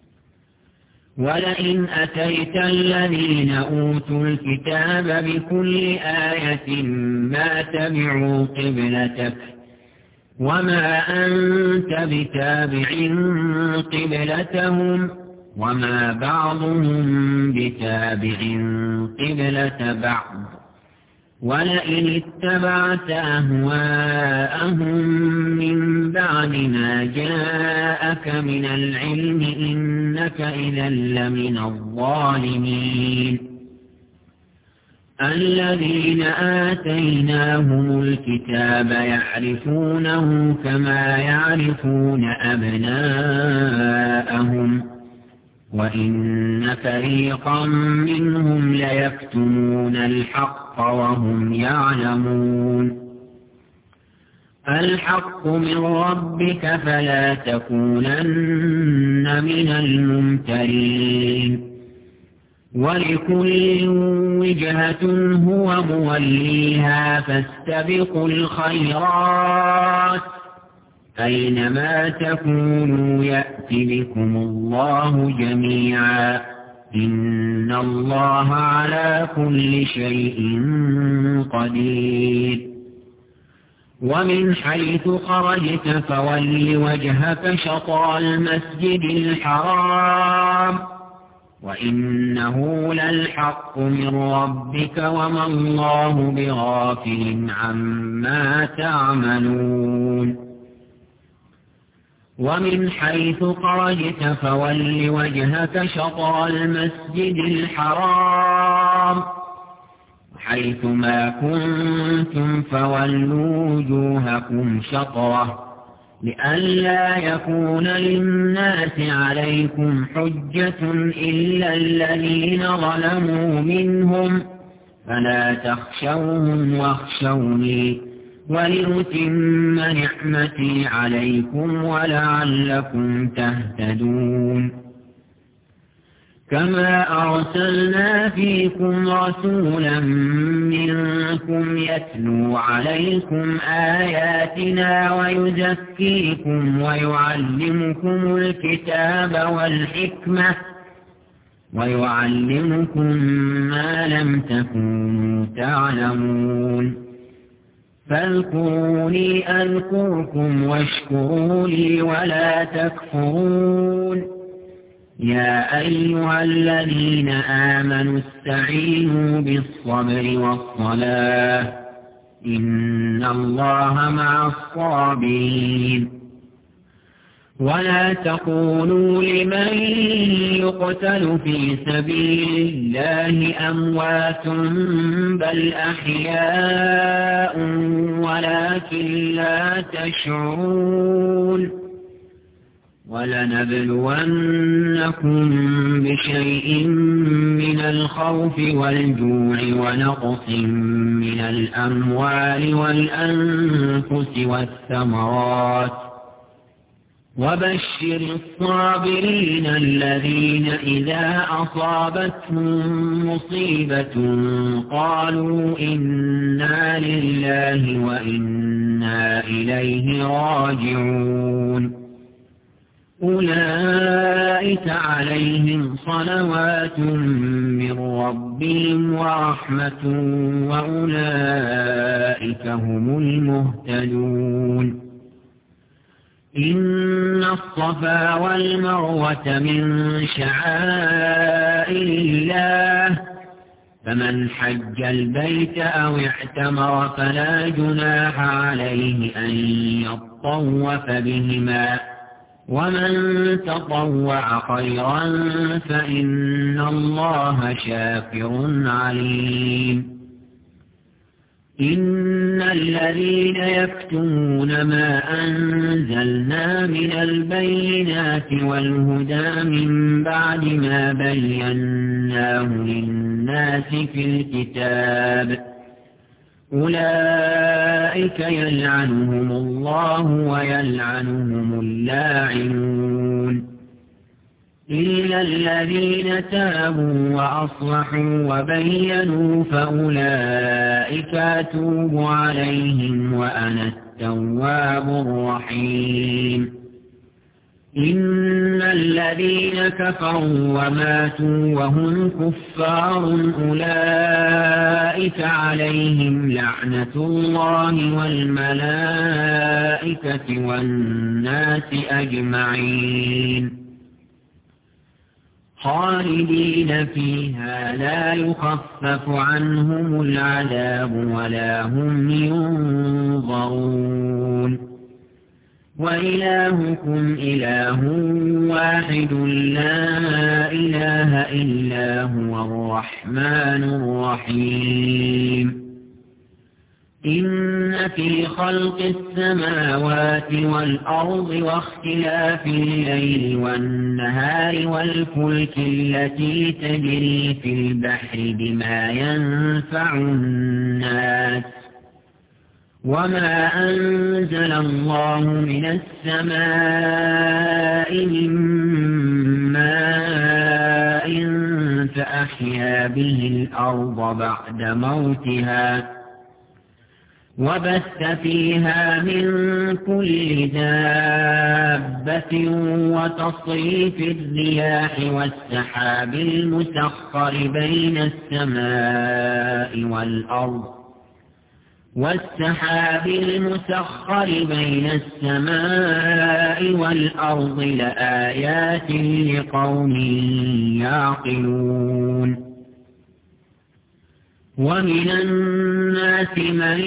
ولئن أتيت الذين أوتوا الكتاب بكل آية ما تبعوا قبلتك وما أنت بتابع قبلتهم وما بعضهم بتابع قبلة بعض ولئن اتبعت أهواءهم من بعد ما جاءك من العلم إنك إذا لمن الظالمين. الذين آتيناهم الكتاب يعرفونه كما يعرفون أبناءهم وإن فريقا منهم ليكتمون الحق وهم يعلمون. الحق من ربك فلا تكونن من الممترين. ولكل وجهة هو موليها فاستبقوا الخيرات أينما تكونوا يأت بكم الله جميعا إن الله على كل شيء قدير. ومن حيث خرجت فول وجهك شطر المسجد الحرام وإنه للحق من ربك وما الله بغافل عما تعملون. ومن حيث خرجت فول وجهك شطر المسجد الحرام حيث ما كنتم فولوا وجوهكم شطره لئلا يكون للناس عليكم حجة إلا الذين ظلموا منهم فلا تخشوهم واخشوني ولأتم نعمتي عليكم ولعلكم تهتدون. كما أرسلنا فيكم رسولا منكم يتلو عليكم آياتنا ويزكيكم ويعلمكم الكتاب والحكمة ويعلمكم ما لم تكونوا تعلمون. فاذكروني أذكركم واشكروا لي ولا تكفرون. يا أيها الذين آمنوا استعينوا بالصبر والصلاة إن الله مع الصابرين. ولا تقولوا لمن يقتل في سبيل الله أموات بل أحياء ولكن لا تشعرون. ولنبلونكم بشيء من الخوف والجوع ونقص من الأموال والأنفس والثمرات وبشر الصابرين الذين إذا أصابتهم مصيبة قالوا إنا لله وإنا إليه راجعون. أولئك عليهم صلوات من ربهم ورحمة وأولئك هم المهتدون. إن الصفا والمروة من شعائر الله فمن حج البيت أو اعتمر فلا جناح عليه أن يطوف بهما ومن تطوع خيرا فإن الله شاكر عليم. إن الذين يكتمون ما أنزلنا من البينات والهدى من بعد ما بيناه للناس في الكتاب أولئك يلعنهم الله ويلعنهم اللاعنون إلا الذين تابوا وأصلحوا وبينوا فأولئك أتوب عليهم وأنا التواب الرحيم. إن الذين كفروا وماتوا وهم كفار أولئك عليهم لعنة الله والملائكة والناس أجمعين. خالدين فيها لا يخفف عنهم العذاب ولا هم ينظرون وإلهكم إله واحد لا إله إلا هو الرحمن الرحيم إن في خلق السماوات والأرض واختلاف الليل والنهار والفلك التي تجري في البحر بما ينفع الناس وما أنزل الله من السماء من ماء فأحيا به الأرض بعد موتها وبث فيها من كل دابة وتصريف الرياح والسحاب المسخر بين السماء والأرض والسحاب المسخر بين السماء والأرض لآيات لقوم يعقلون ومن الناس من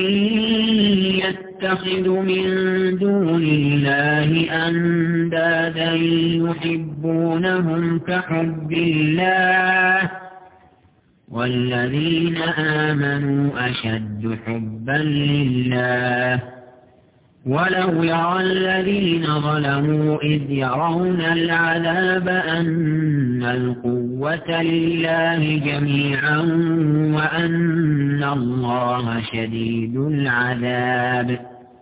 يتخذ من دون الله أندادا يحبونهم كحب الله والذين آمنوا أشد حبا لله ولو يرى الذين ظلموا إذ يرون العذاب أن القوة لله جميعا وأن الله شديد العذاب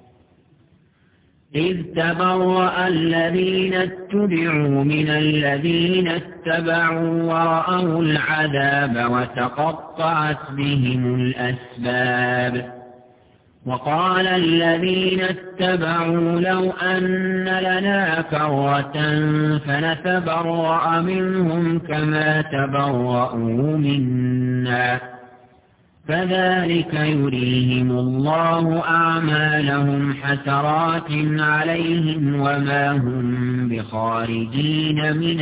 إذ تبرأ الذين اتبعوا من الذين اتبعوا ورأوا العذاب وتقطعت بهم الأسباب وقال الذين اتبعوا لو أن لنا كرة فنتبرأ منهم كما تبرأوا منا فذلك يريهم الله أعمالهم حسرات عليهم وما هم بخارجين من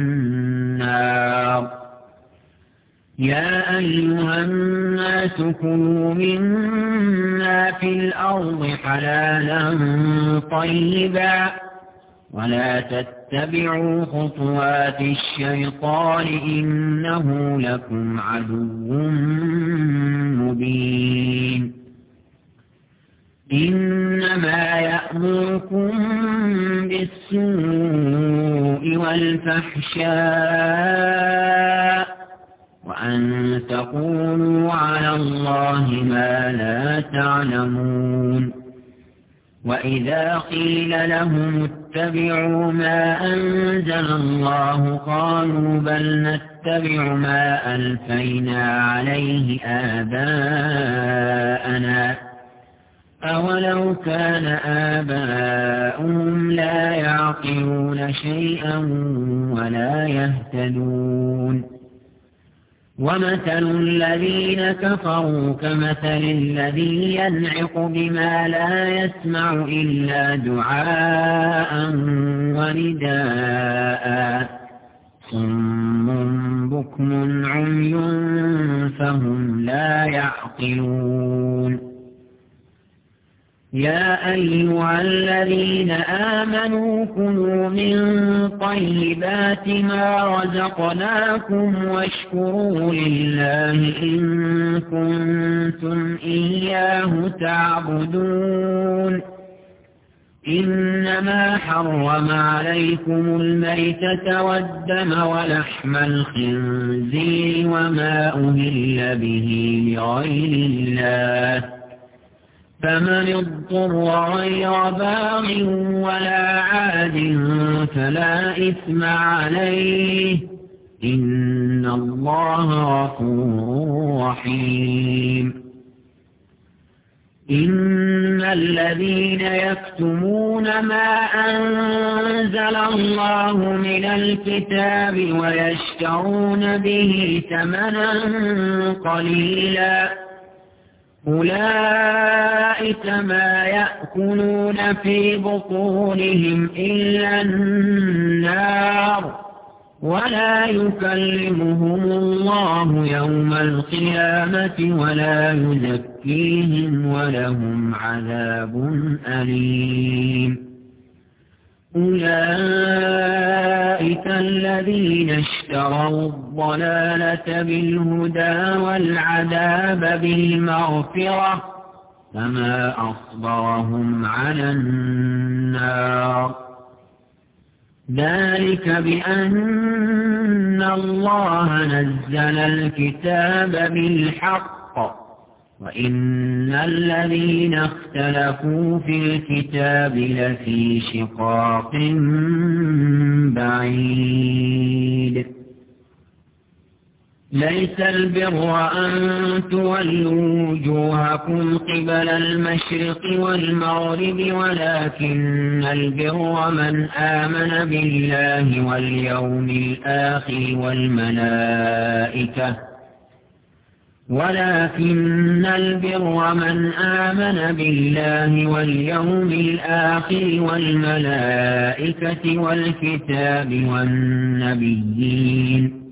النار يا أيها الناس كلوا مما في الأرض حلالا طيبا ولا تتبعوا خطوات الشيطان إنه لكم عدو مبين إنما يأمركم بالسوء والفحشاء وأن تقولوا على الله ما لا تعلمون وإذا قيل لهم اتبعوا ما أنزل الله قالوا بل نتبع ما ألفينا عليه آباءنا أولو كان آباؤهم لا يعقلون شيئا ولا يهتدون ومثل الذين كفروا كمثل الذي ينعق بما لا يسمع إلا دعاء ونداء صم بكم عمي فهم لا يعقلون يا أيها الذين آمنوا كلوا من طيبات ما رزقناكم واشكروا لله إن كنتم إياه تعبدون إنما حرم عليكم الميتة والدم ولحم الخنزير وما أهل به لغير الله فمن اضطر غير باغ ولا عاد فلا إثم عليه إن الله غفور رحيم إن الذين يكتمون ما أنزل الله من الكتاب ويشترون به ثمنا قليلا أولئك ما يأكلون في بطونهم إلا النار ولا يكلمهم الله يوم القيامة ولا يزكيهم ولهم عذاب أليم. أولئك الذين اشتروا الضلالة بالهدى والعذاب بالمغفرة فما أصبرهم على النار. ذلك بأن الله نزل الكتاب بالحق وإن الذين اختلفوا في الكتاب لفي شقاق بعيد. ليس البر أن تولوا وجوهكم قبل المشرق والمغرب ولكن البر من آمن بالله واليوم الآخر والملائكة ولكن البر من آمن بالله واليوم الآخر والملائكة والكتاب والنبيين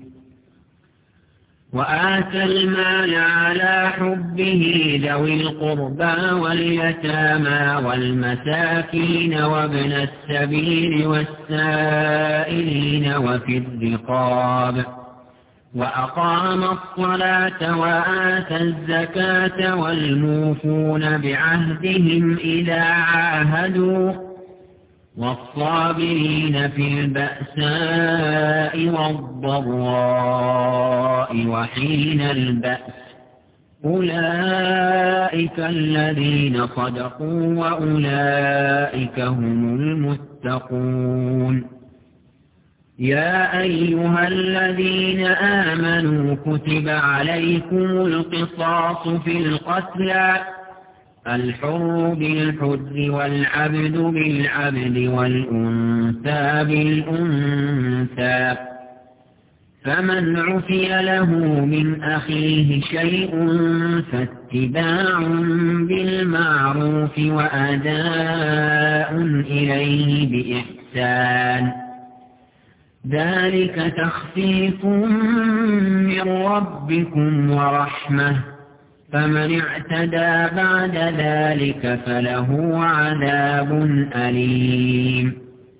وآتى المال على حبه ذوي القربى واليتامى والمساكين وابن السبيل والسائلين وفي الرقاب وأقام الصلاة وآتى الزكاة والموفون بعهدهم إذا عاهدوا والصابرين في البأساء والضراء وحين البأس أولئك الذين صدقوا وأولئك هم المتقون. يا أيها الذين آمنوا كتب عليكم القصاص في القتلى الحر بالحر والعبد بالعبد والأنثى بالأنثى فمن عفي له من أخيه شيء فاتباع بالمعروف وأداء إليه بإحسان ذلك تخفيف من ربكم ورحمة فمن اعتدى بعد ذلك فله عذاب أليم.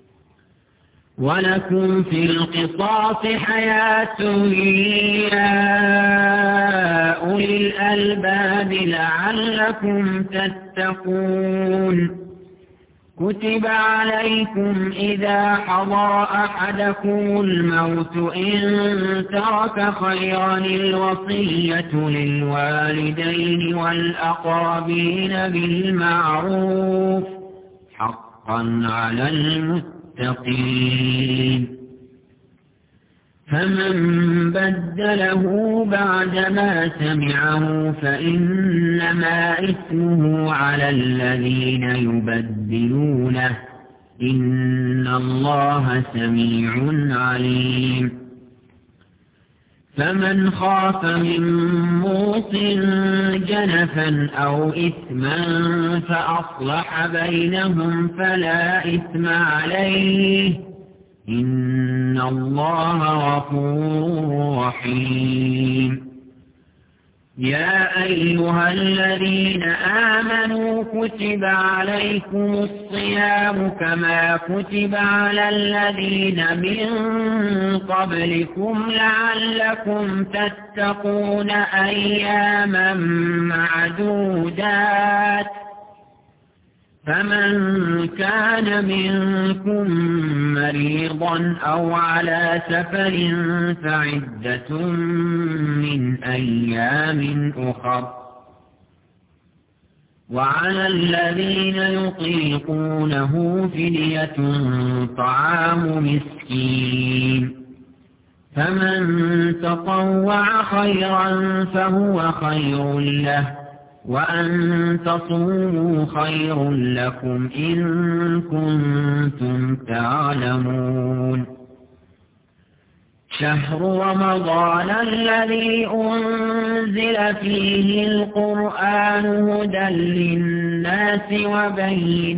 ولكم في القصاص حياة يا أولي الألباب لعلكم تتقون. كتب عليكم إذا حضر أحدكم الموت إن ترك خيرا الوصية للوالدين والأقربين بالمعروف حقا على المتقين. فمن بدله بعدما سمعه فإنما إثمه على الذين يبدلونه إن الله سميع عليم. فمن خاف من موص جنفا أو إثما فأصلح بينهم فلا إثم عليه إن الله غفور رحيم. يا أيها الذين آمنوا كتب عليكم الصيام كما كتب على الذين من قبلكم لعلكم تتقون أياما معدودات فمن كان منكم مريضا أو على سفر فعدة من أيام أخر وعلى الذين يطيقونه فدية طعام مسكين فمن تطوع خيرا فهو خير له وأن تصوموا خير لكم إن كنتم تعلمون. شهر رمضان الذي أنزل فيه القرآن هدى للناس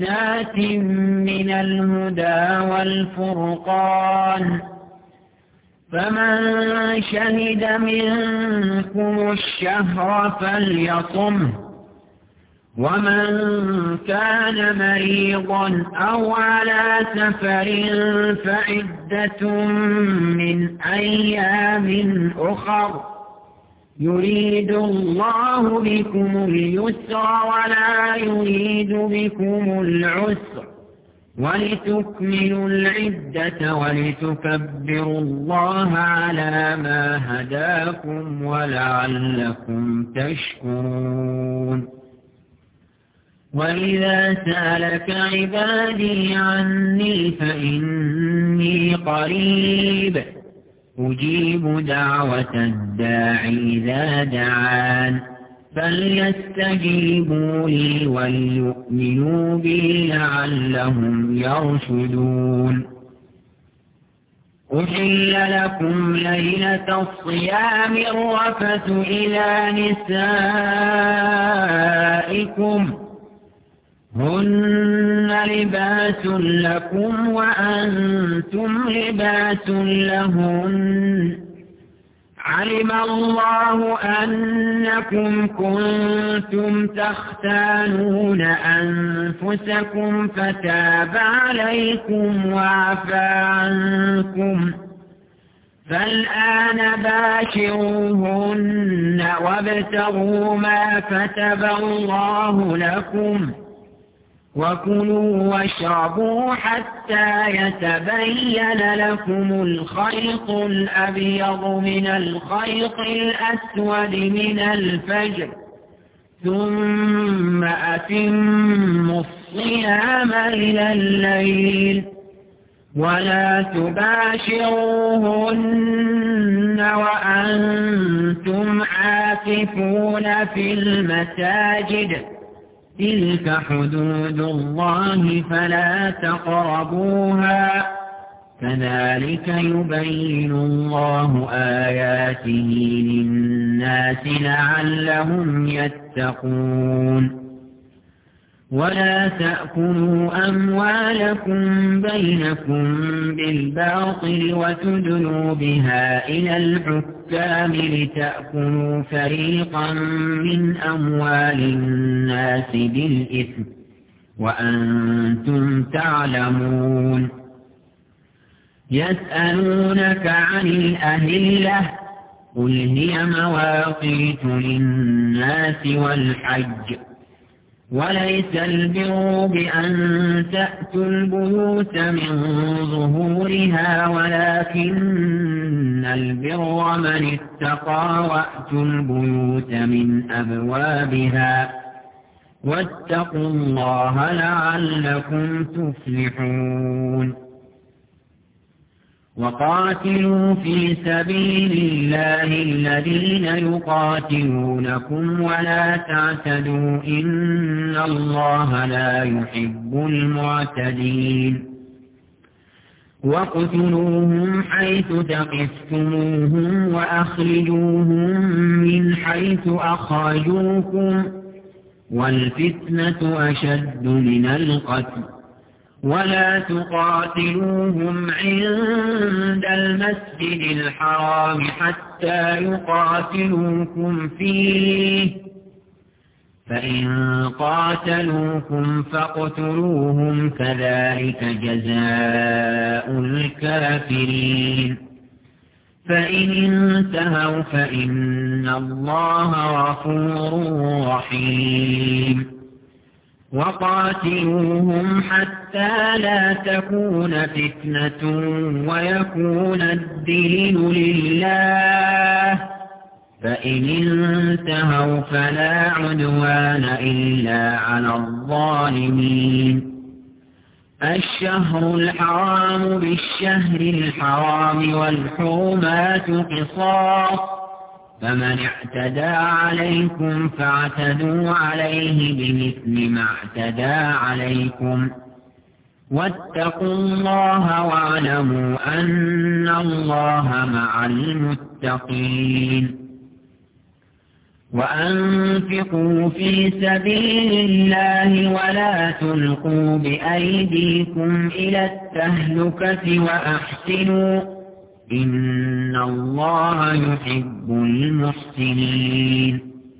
وبينات من الهدى والفرقان فمن شهد منكم الشهر فليصمه، ومن كان مريضا أو على سفر فعدة من أيام أخر، يريد الله بكم اليسر ولا يريد بكم العسر، ولتكملوا العدة ولتكبروا الله على ما هداكم ولعلكم تشكرون. وإذا سألك عبادي عني فإني قريب أجيب دعوة الداع إذا دعان، فليستجيبوا لي وليؤمنوا بي لعلهم يرشدون. أحل لكم ليلة الصيام الرفث إلى نسائكم هن لباس لكم وأنتم لباس لهن، علم الله أنكم كنتم تختانون أنفسكم فتاب عليكم وعفى عنكم، فالآن باشروهن وابتغوا ما كتب الله لكم، وكلوا واشربوا حتى يتبين لكم الخيط الأبيض من الخيط الأسود من الفجر، ثم أتموا الصيام إلى الليل، ولا تباشروهن وأنتم عاكفون في المساجد، تلك حدود الله فلا تقربوها، كذلك يبين الله آياته للناس لعلهم يتقون. ولا تأكلوا أموالكم بينكم بالباطل وتدلوا بها إلى الحكام لتأكلوا فريقا من أموال الناس بالإثم وأنتم تعلمون. يسألونك عن الأهلة قل هي مواقيت للناس والحج، وليس البر بأن تأتوا البيوت من ظهورها ولكن البر من اتقى وأتوا البيوت من أبوابها، واتقوا الله لعلكم تفلحون. وقاتلوا في سبيل الله الذين يقاتلونكم ولا تعتدوا إن الله لا يحب المعتدين. واقتلوهم حيث ثقفتموهم وأخرجوهم من حيث أخرجوكم، والفتنة أشد من القتل، ولا تقاتلوهم عند المسجد الحرام حتى يقاتلوكم فيه، فإن قاتلوكم فاقتلوهم كذلك جزاء الكافرين. فإن انتهوا فإن الله غفور رحيم. وقاتلوهم حتى لا تكون فتنة ويكون الدين لله، فإن انتهوا فلا عدوان إلا على الظالمين. الشهر الحرام بالشهر الحرام والحرمات قصاص، فمن اعتدى عليكم فاعتدوا عليه بمثل ما اعتدى عليكم، واتقوا الله واعلموا أن الله مع المتقين. وأنفقوا في سبيل الله ولا تلقوا بأيديكم إلى التهلكة وأحسنوا إن الله يحب المحسنين.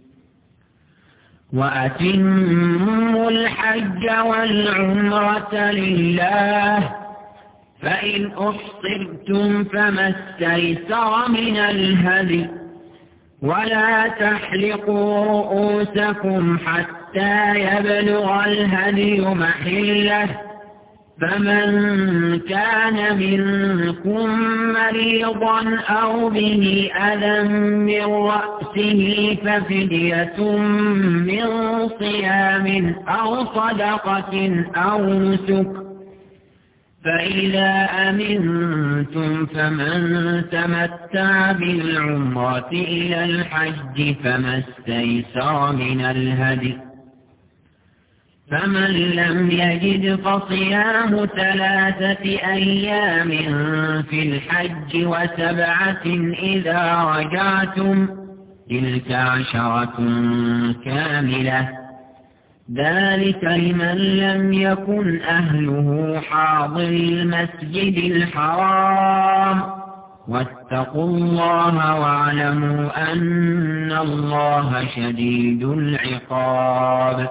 وأتموا الحج والعمرة لله، فإن أحصرتم فما استيسر من الهدي، ولا تحلقوا رؤوسكم حتى يبلغ الهدي محله، فمن كان منكم مريضا أو به أذى من رأسه ففدية من صيام أو صدقة أو نسك، فإذا أمنتم فمن تمتع بالعمرة إلى الحج فما استيسر من الهدي، فمن لم يجد فصيام ثلاثة أيام في الحج وسبعة إذا رجعتم، تلك عشرة كاملة، ذلك لمن لم يكن أهله حاضر المسجد الحرام، واتقوا الله واعلموا أن الله شديد العقاب.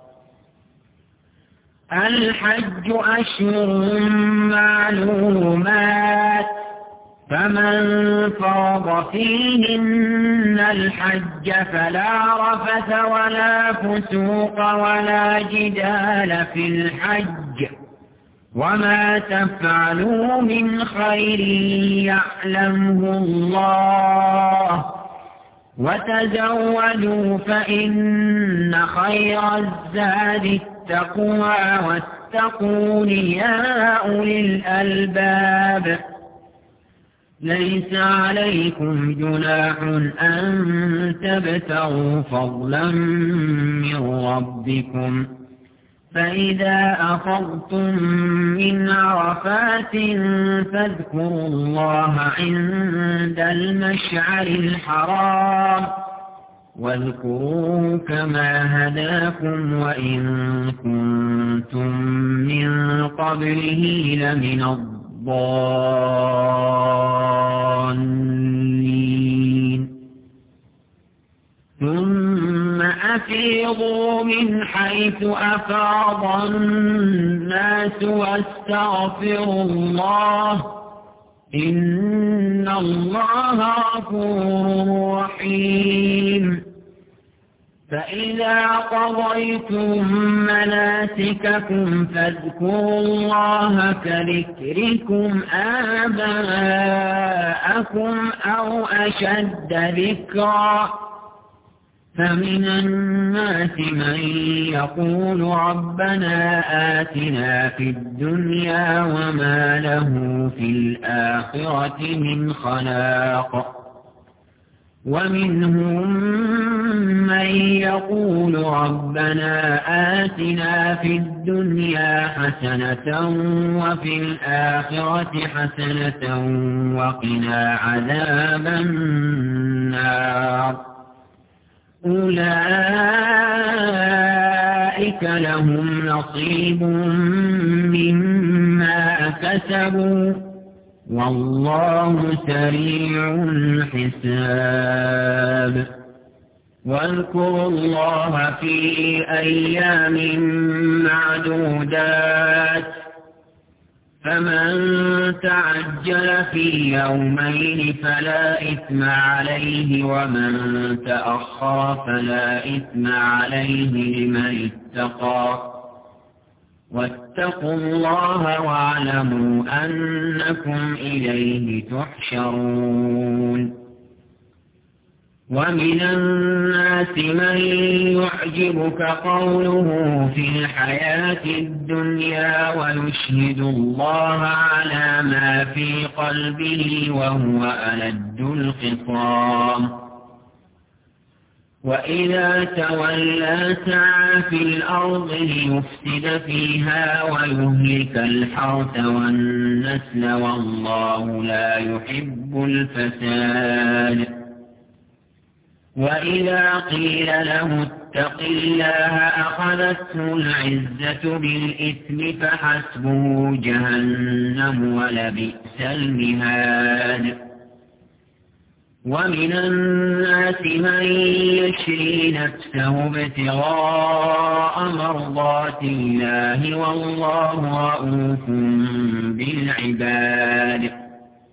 الحج أشهر معلومات، فمن فرض فيهن الحج فلا رفث ولا فسوق ولا جدال في الحج، وما تفعلوا من خير يعلمه الله، وتزودوا فإن خير الزاد التقوى، واتقون يا أولي الألباب. ليس عليكم جناح أن تبتغوا فضلا من ربكم، فإذا أفضتم من عرفات فاذكروا الله عند المشعر الحرام، واذكروه كما هداكم وإن كنتم من قبله لمن الضالين. ثم أفيضوا من حيث أفاض الناس واستغفروا الله، إن الله غفور رحيم. فإذا قضيتم مناسككم فاذكروا الله كذكركم آباءكم أو أشد ذكرا، فمن الناس من يقول ربنا آتنا في الدنيا وما له في الآخرة من خلاق، ومنهم من يقول ربنا آتنا في الدنيا حسنة وفي الآخرة حسنة وقنا عذاب النار. أولئك لهم نصيب مما كسبوا، والله سريع الحساب. واذكروا الله في أيام معدودات، فمن تعجل في يومين فلا إثم عليه، ومن تأخر فلا إثم عليه لمن اتقى، واتقوا الله واعلموا أنكم إليه تحشرون. ومن الناس من يعجبك قوله في الحياة الدنيا ويشهد الله على ما في قلبه وهو ألد الخصام، وإذا تولى سعى في الأرض ليفسد فيها ويهلك الحرث والنسل، والله لا يحب الفساد. وإذا قيل له اتق الله أخذته العزة بالإثم فحسبه جهنم ولبئس المهاد. ومن الناس من يشري نفسه ابتغاء مرضات الله والله رؤوف بالعباد.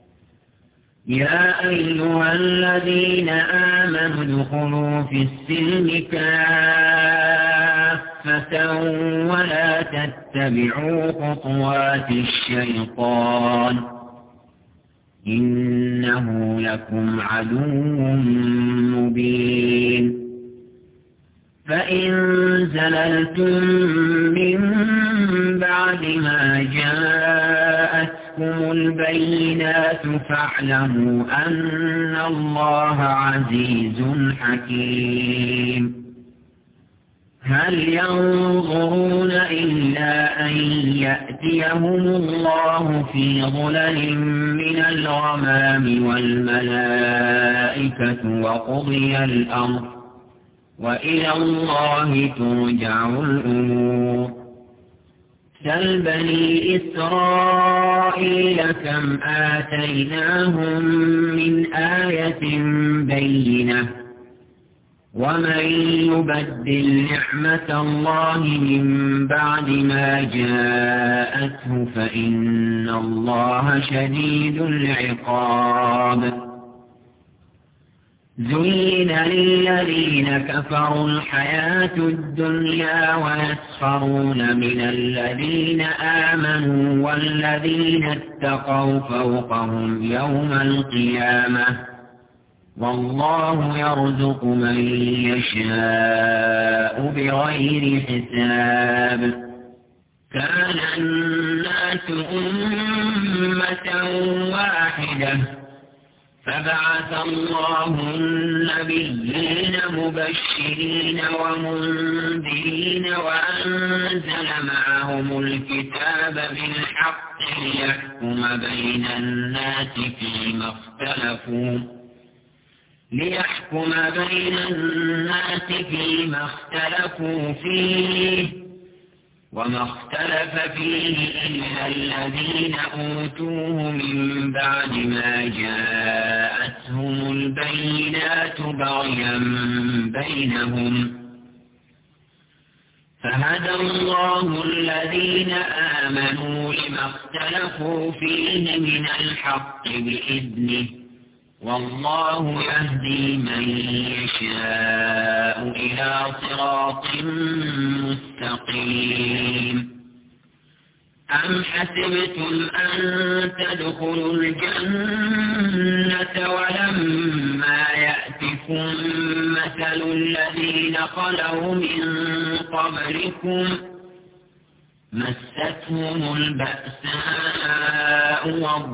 يا أيها الذين آمنوا ادخلوا في السلم كافة ولا تتبعوا خطوات الشيطان إنه لكم عدو مبين. فإن زللتم من بعد ما جاءتكم البينات فاعلموا أن الله عزيز حكيم. هل ينظرون إلا أن يأتيهم الله في ظلل من الغمام والملائكة وقضي الأمر وإلى الله ترجع الأمور. سل بني إسرائيل كم آتيناهم من آية بينة ومن يبدل نعمة الله من بعد ما جاءته فإن الله شديد العقاب. زين للذين كفروا الحياة الدنيا ويسخرون من الذين آمنوا والذين اتقوا فوقهم يوم القيامة والله يرزق من يشاء بغير حساب. كان الناس أمة واحدة فبعث الله النبيين مبشرين ومنذرين وأنزل معهم الكتاب بالحق ليحكم بين الناس فيما اختلفوا ليحكم بين الناس فيما اختلفوا فيه وما اختلف فيه إلا الذين أوتوه من بعد ما جاءتهم البينات بغيا بينهم فهدى الله الذين آمنوا لما اختلفوا فيه من الحق بإذنه والله يهدي من يشاء إلى صراط مستقيم. أم حسبتم أن تدخلوا الجنة ولما يأتكم مثل الذين خلوا من قبلكم مستهم البأساء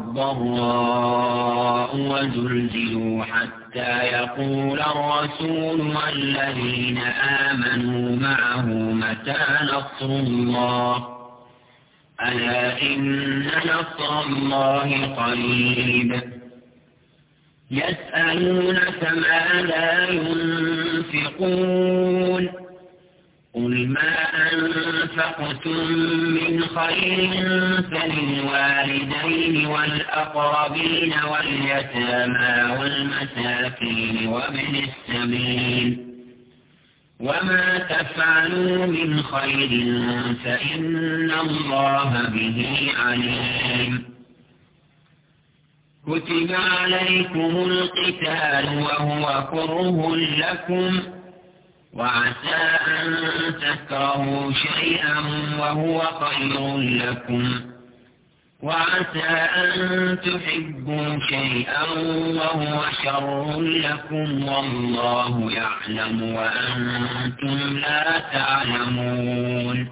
والضراء وزلزلوا حتى يقول الرسول والذين آمنوا معه متى نصر الله ألا إن نصر الله قريب. يسألونك ماذا ينفقون قل ما أنفقتم من خير فللوالدين والأقربين واليتامى والمساكين وابن السبيل وما تفعلوا من خير فإن الله به عليم. كتب عليكم القتال وهو كره لكم وعسى أن تكرهوا شيئا وهو خير لكم وعسى أن تحبوا شيئا وهو شر لكم والله يعلم وأنتم لا تعلمون.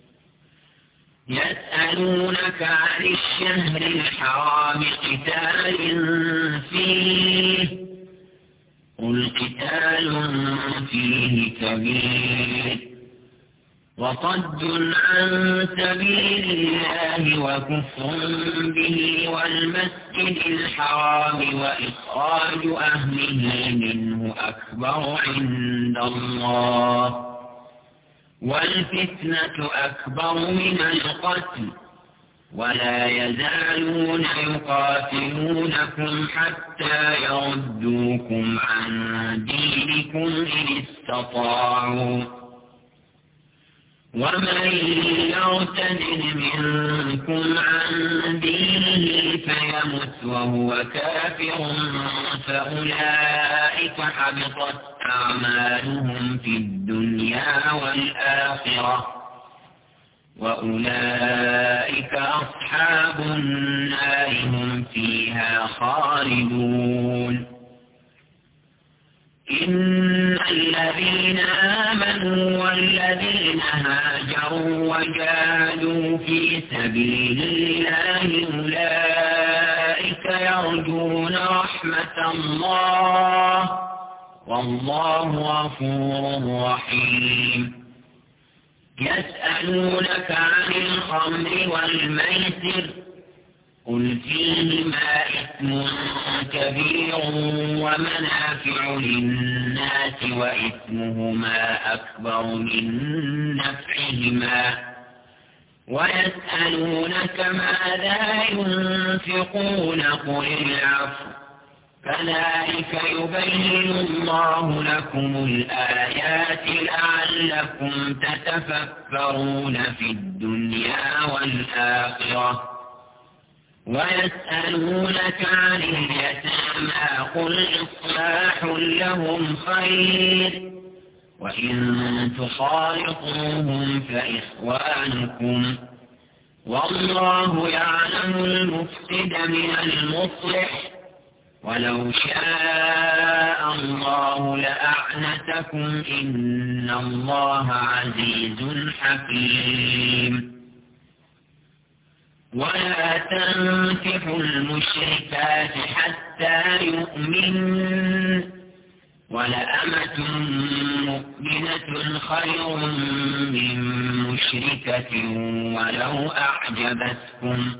يسألونك عن الشهر الحرام قتال فيه قل قتال فيه كبير وصد عن سبيل الله وكفر به والمسجد الحرام وإخراج أهله منه أكبر عند الله والفتنة أكبر من القتل ولا يزالون يقاتلونكم حتى يردوكم عن دينكم إن استطاعوا ومن يرتد منكم عن دينه فيمت وهو كافر فأولئك حبطت أعمالهم في الدنيا والآخرة وأولئك أصحاب النار هم فيها خالدون إن الذين آمنوا والذين هاجروا وجاهدوا في سبيل الله أولئك يرجون رحمة الله والله غفور رحيم يسألونك عن الخمر والميسر قل فيهما إثم كبير ومنافع للناس وإثمهما أكبر من نفعهما ويسألونك ماذا ينفقون قل العفو كذلك يبين الله لكم الآيات لعلكم تتفكرون في الدنيا والآخرة ويسألونك عن اليتامى قل إصلاح لهم خير وإن تخالطوهم فإخوانكم والله يعلم المفسد من المصلح ولو شاء الله لأعنتكم إن الله عزيز حكيم ولا تنكحوا المشركات حتى يؤمنوا ولأمة مؤمنة خير من مشركة ولو أعجبتكم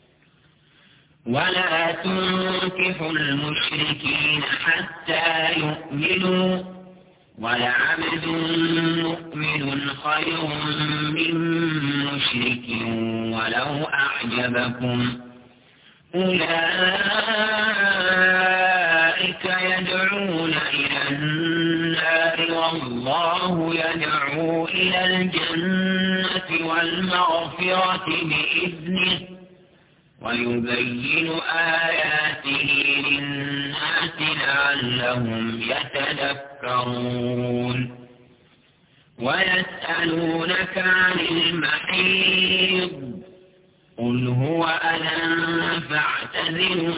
ولا تنكحوا المشركين حتى يؤمنوا ولعبد مؤمن خير من مشرك ولو أعجبكم أولئك يدعون إلى النار والله يدعو إلى الجنة والمغفرة بإذنه ويبين آياته للناس لعلهم يتذكرون ويسألونك عن المحيض قل هو أذى فاعتزلوا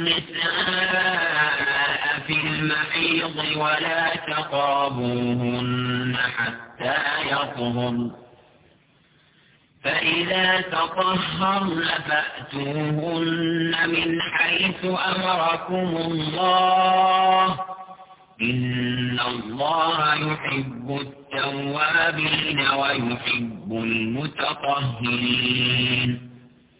النساء في المحيض ولا تقربوهن حتى يطهرن فإذا تطهرن فأتوهن من حيث أمركم الله إن الله يحب التوابين ويحب المتطهرين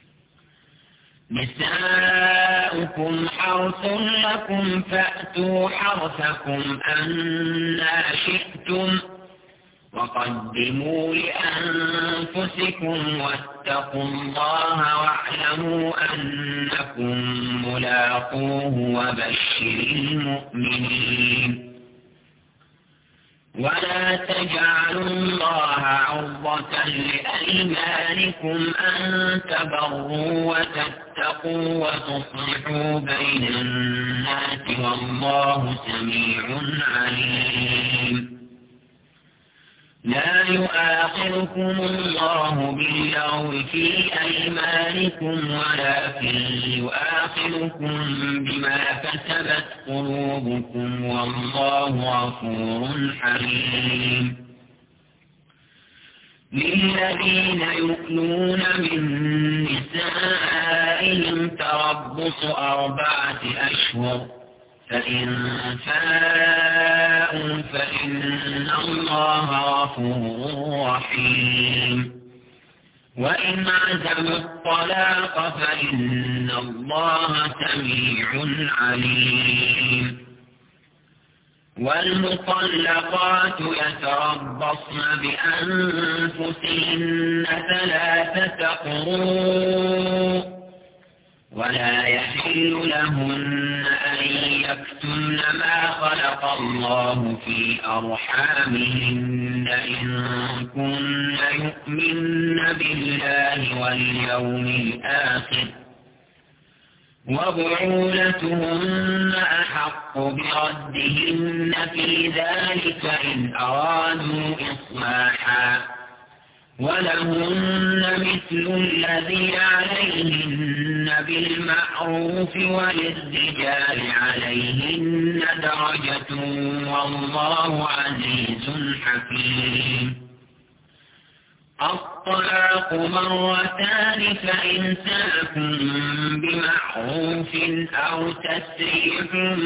نساؤكم حرث لكم فأتوا حرثكم أنى شئتم وقدموا لأنفسكم واتقوا الله واعلموا أنكم ملاقوه وبشر المؤمنين ولا تجعلوا الله عرضة لأيمانكم أن تبروا وتتقوا وتصلحوا بين الناس والله سميع عليم لا يؤاخذكم الله باللغو في أيمانكم ولكن يؤاخذكم بما كسبت قلوبكم والله غفور حليم للذين يؤلون من نسائهم تربص أربعة أشهر فإن فاءوا فإن الله غفور رحيم وإن عزموا الطلاق فإن الله سميع عليم والمطلقات يتربصن بأنفسهن ثلاثة قروء ولا يحل لهن أن يكتمن ما خلق الله في أرحامهن إن كن يؤمن بالله واليوم الآخر وبعولتهن أحق بردهن في ذلك إن أرادوا إصلاحا ولهن مثل الذي عليهن بالمعروف وللرجال عليهن درجة والله عزيز حكيم الطلاق مرتان فإمساك بمعروف أو تسريح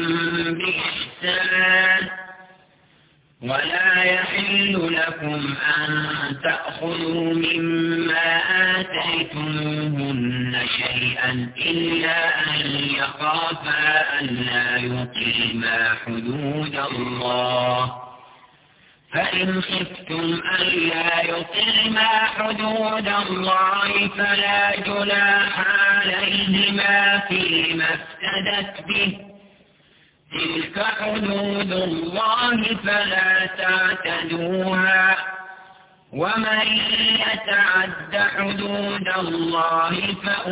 بإحسان ولا يحل لكم أن تأخذوا مما آتيتموهن شيئا إلا أن يخافا ألا يقيما حدود الله فإن خفتم ألا يقيما حدود الله فلا جناح عليهما فيما افتدت به تلك حدود الله فلا تعتدوها ومن يتعد حدود الله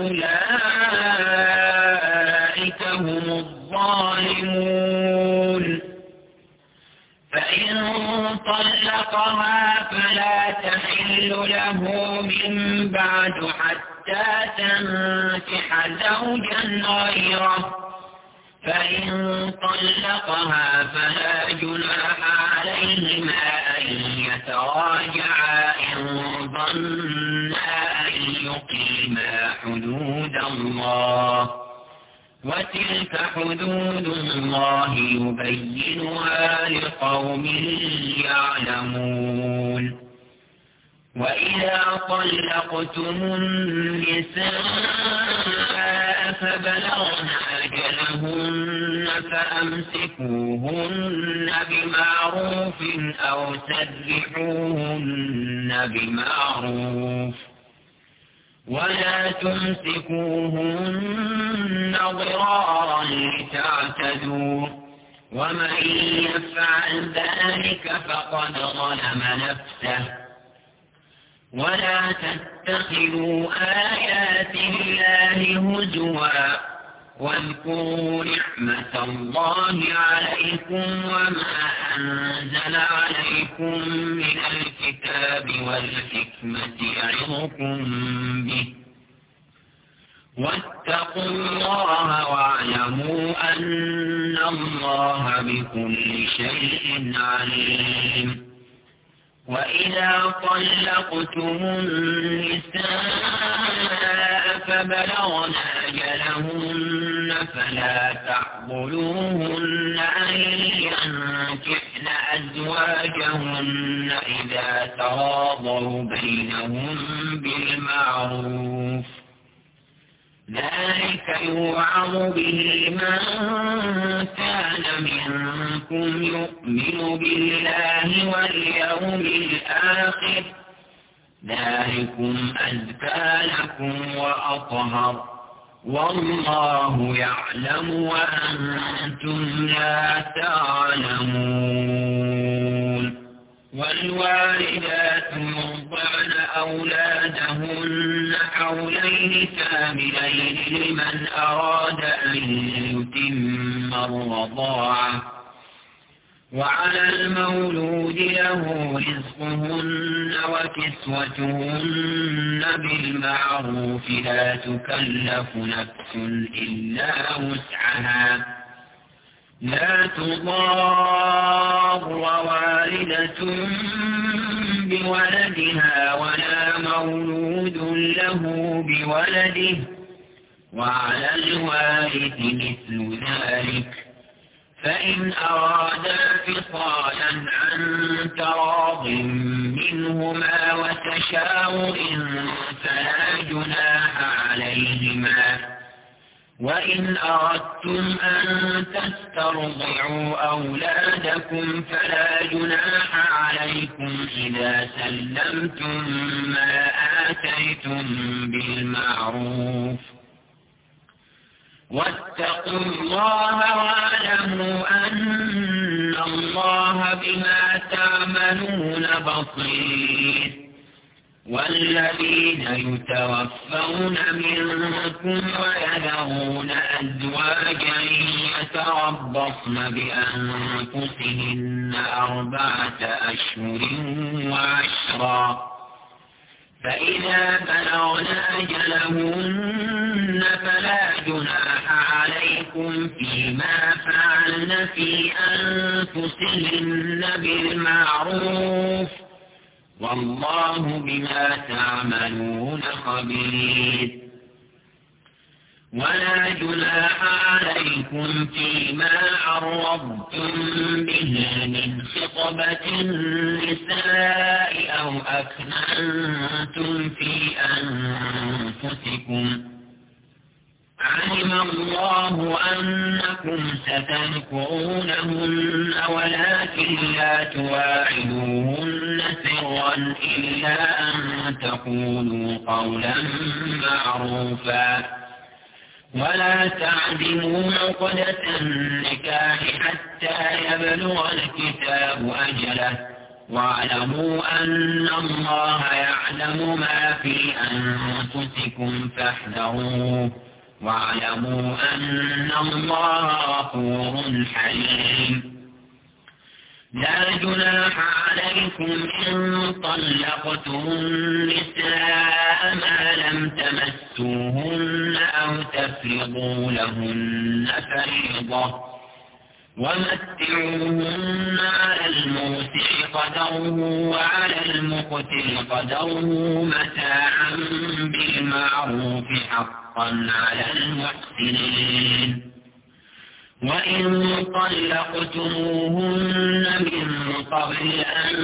فأولئك هم الظالمون فإن طلقها فلا تحل له من بعد حتى تنكح زوجا غيره فإن طلقها فلا جناح عليهما أن يتراجعا إن ظنا أن يقيما حدود الله وتلك حدود الله يبينها لقوم يعلمون وإذا طلقتم النساء فبلغن أجلهن فأمسكوهن بمعروف أو سرحوهن بمعروف ولا تمسكوهن ضرارا لتعتدوا ومن يفعل ذلك فقد ظلم نفسه ولا تتخذوا آيات الله هزوا واذكروا نعمة الله عليكم وما أنزل عليكم من الكتاب والحكمة يعظكم به واتقوا الله واعلموا أن الله بكل شيء عليم وإذا طلقتم النساء فبلغن أجلهن فلا تعضلوهن أن ينكحن أزواجهن إذا تراضوا بينهم بالمعروف ذلك يوعظ به من كان منكم يؤمن بالله واليوم الآخر ذلكم أزكى لكم وأطهر والله يعلم وأنتم لا تعلمون والوالدات يرضعن أولادهن حولين كاملين لمن أراد أن يتم الرضاعة وعلى المولود له رزقهن وكسوتهن بالمعروف لا تكلف نفس إلا وسعها لا تضار والدة بولدها ولا مولود له بولده وعلى الوارث مثل ذلك فإن أرادا فصالا عن تراض منهما وتشاور فلا جناح عليهما. وإن أردتم أن تسترضعوا أولادكم فلا جناح عليكم إذا سلمتم ما آتيتم بالمعروف. واتقوا الله واعلموا أن الله بما تعملون بصير. والذين يتوفون منكم ويذرون أزواجا يتربصن بأنفسهن أربعة أشهر وعشرا فإذا بلغن أجلهن فلا جناح عليكم فيما فعلن في أنفسهن بالمعروف والله بما تعملون خبير. ولا جناح عليكم فيما عرضتم به من خطبة النساء أو أكننتم في أنفسكم علم الله أنكم ستذكرونهن ولكن لا تواعدوهن سرا إلا أن تقولوا قولا معروفا. ولا تعزموا عقدة النكاح حتى يبلغ الكتاب أجله واعلموا أن الله يعلم ما في أنفسكم فاحذروه واعلموا أن الله غفور حليم. لا جناح عليكم إن طلقتم النساء ما لم تمسوهن أو تفرضوا لهن فريضة ومتعوهن على الموسع قدره وعلى المقتل قدره متاعا بالمعروف حقا على المحسنين. وإن طلقتموهن من قبل أن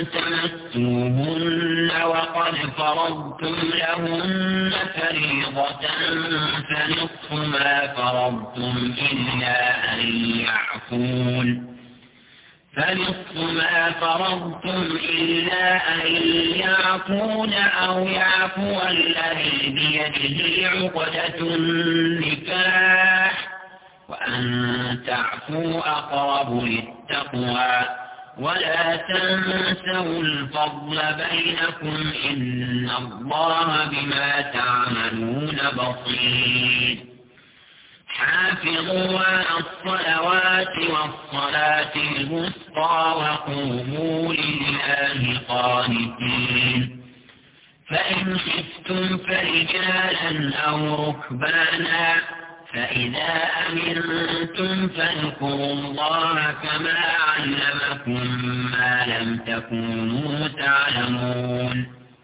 تمسوهن وقد فرضتم لهن فريضة فنصف ما فرضتم إلا أن يعفون فنصف ما فرضتم إلا أن يعفون أو يعفو الذي بيده عقدة النكاح وأن تعفوا أقرب للتقوى. ولا تنسوا الفضل بينكم إن الله بما تعملون بصير. حافظوا على الصلوات والصلاة الوسطى وقوموا لله قانتين. فإن خفتم فرجالا أو ركبانا فإذا أمنتم فاذكروا الله كما علمكم ما لم تكونوا تعلمون.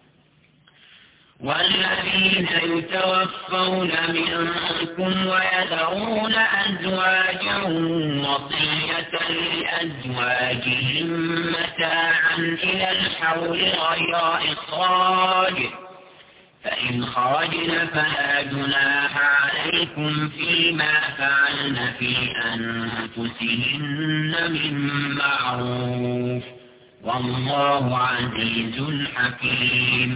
والذين يتوفون منكم ويذرون أزواجا وصية لأزواجهم متاعا إلى الحول غير إخراج فإن خرجن فلا جناح عليكم فيما فعلن في أنفسهن من معروف والله عزيز حكيم.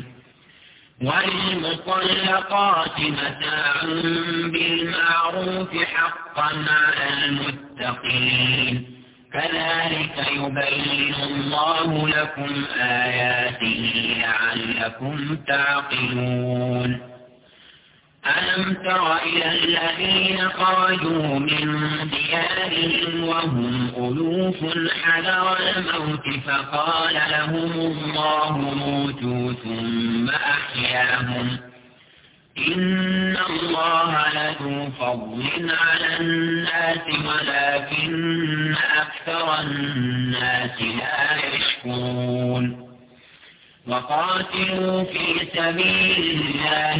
وللمطلقات متاع بالمعروف حقا على المتقين كذلك يبين الله لكم آياته لعلكم تعقلون. ألم تر إلى الذين خرجوا من ديارهم وهم ألوف حذر الموت فقال لهم الله موتوا ثم أحياهم إن الله لذو فضل على الناس ولكن أكثر الناس لا يشكرون. وقاتلوا في سبيل الله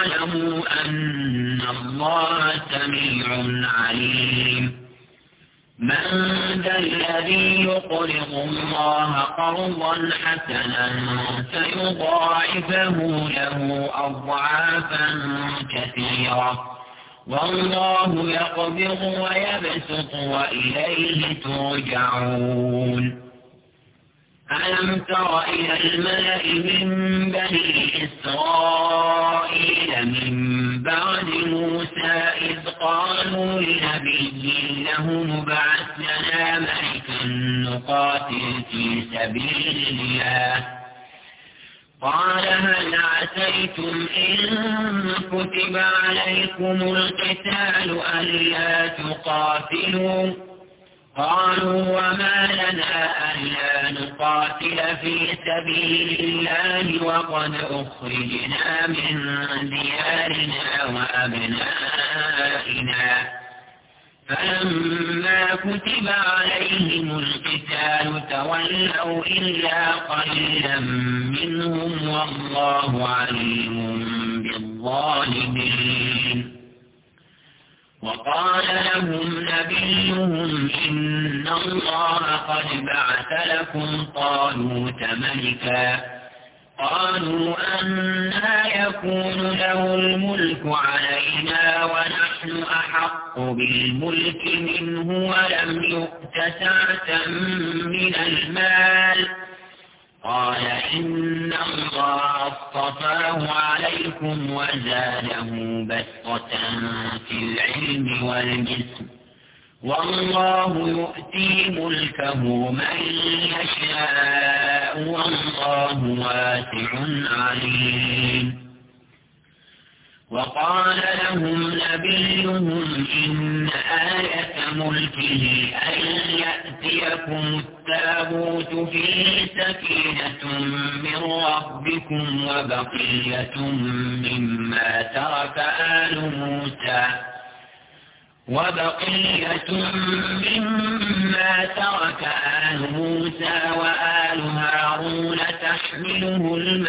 واعلموا أن الله سميع عليم. من ذا الذي يقرض الله قرضا حسنا فيضاعفه له أضعافا كثيرة والله يقبض ويبسط وإليه ترجعون. ألم تر إلى الملأ من بني إسرائيل من بعد موسى إذ قالوا لنبي له ابعث لنا ملكا نقاتل في سبيل الله قال هل عسيتم إن كتب عليكم القتال ألا تقاتلوا قالوا وما لنا ألا نقاتل في سبيل الله وقد أخرجنا من ديارنا وأبنائنا فلما كتب عليهم القتال تولوا إلا قليلا منهم والله عليم بالظالمين. وقال لهم نبيهم إن الله قد بعث لكم طالوت ملكا قالوا أنى يكون له الملك علينا ونحن أحق بالملك منه ولم يؤت سعة من المال قال إن الله اصطفاه عليكم وزاده بسطة في العلم والجسم والله يؤتي ملكه من يشاء والله واسع عليم. وقال لهم نبيهم إن آية ملكه أن يأتيكم التابوت فيه سكينة من ربكم وبقية مما ترك آل موسى وبقية مما ترك آل موسى وآل هارون تحمله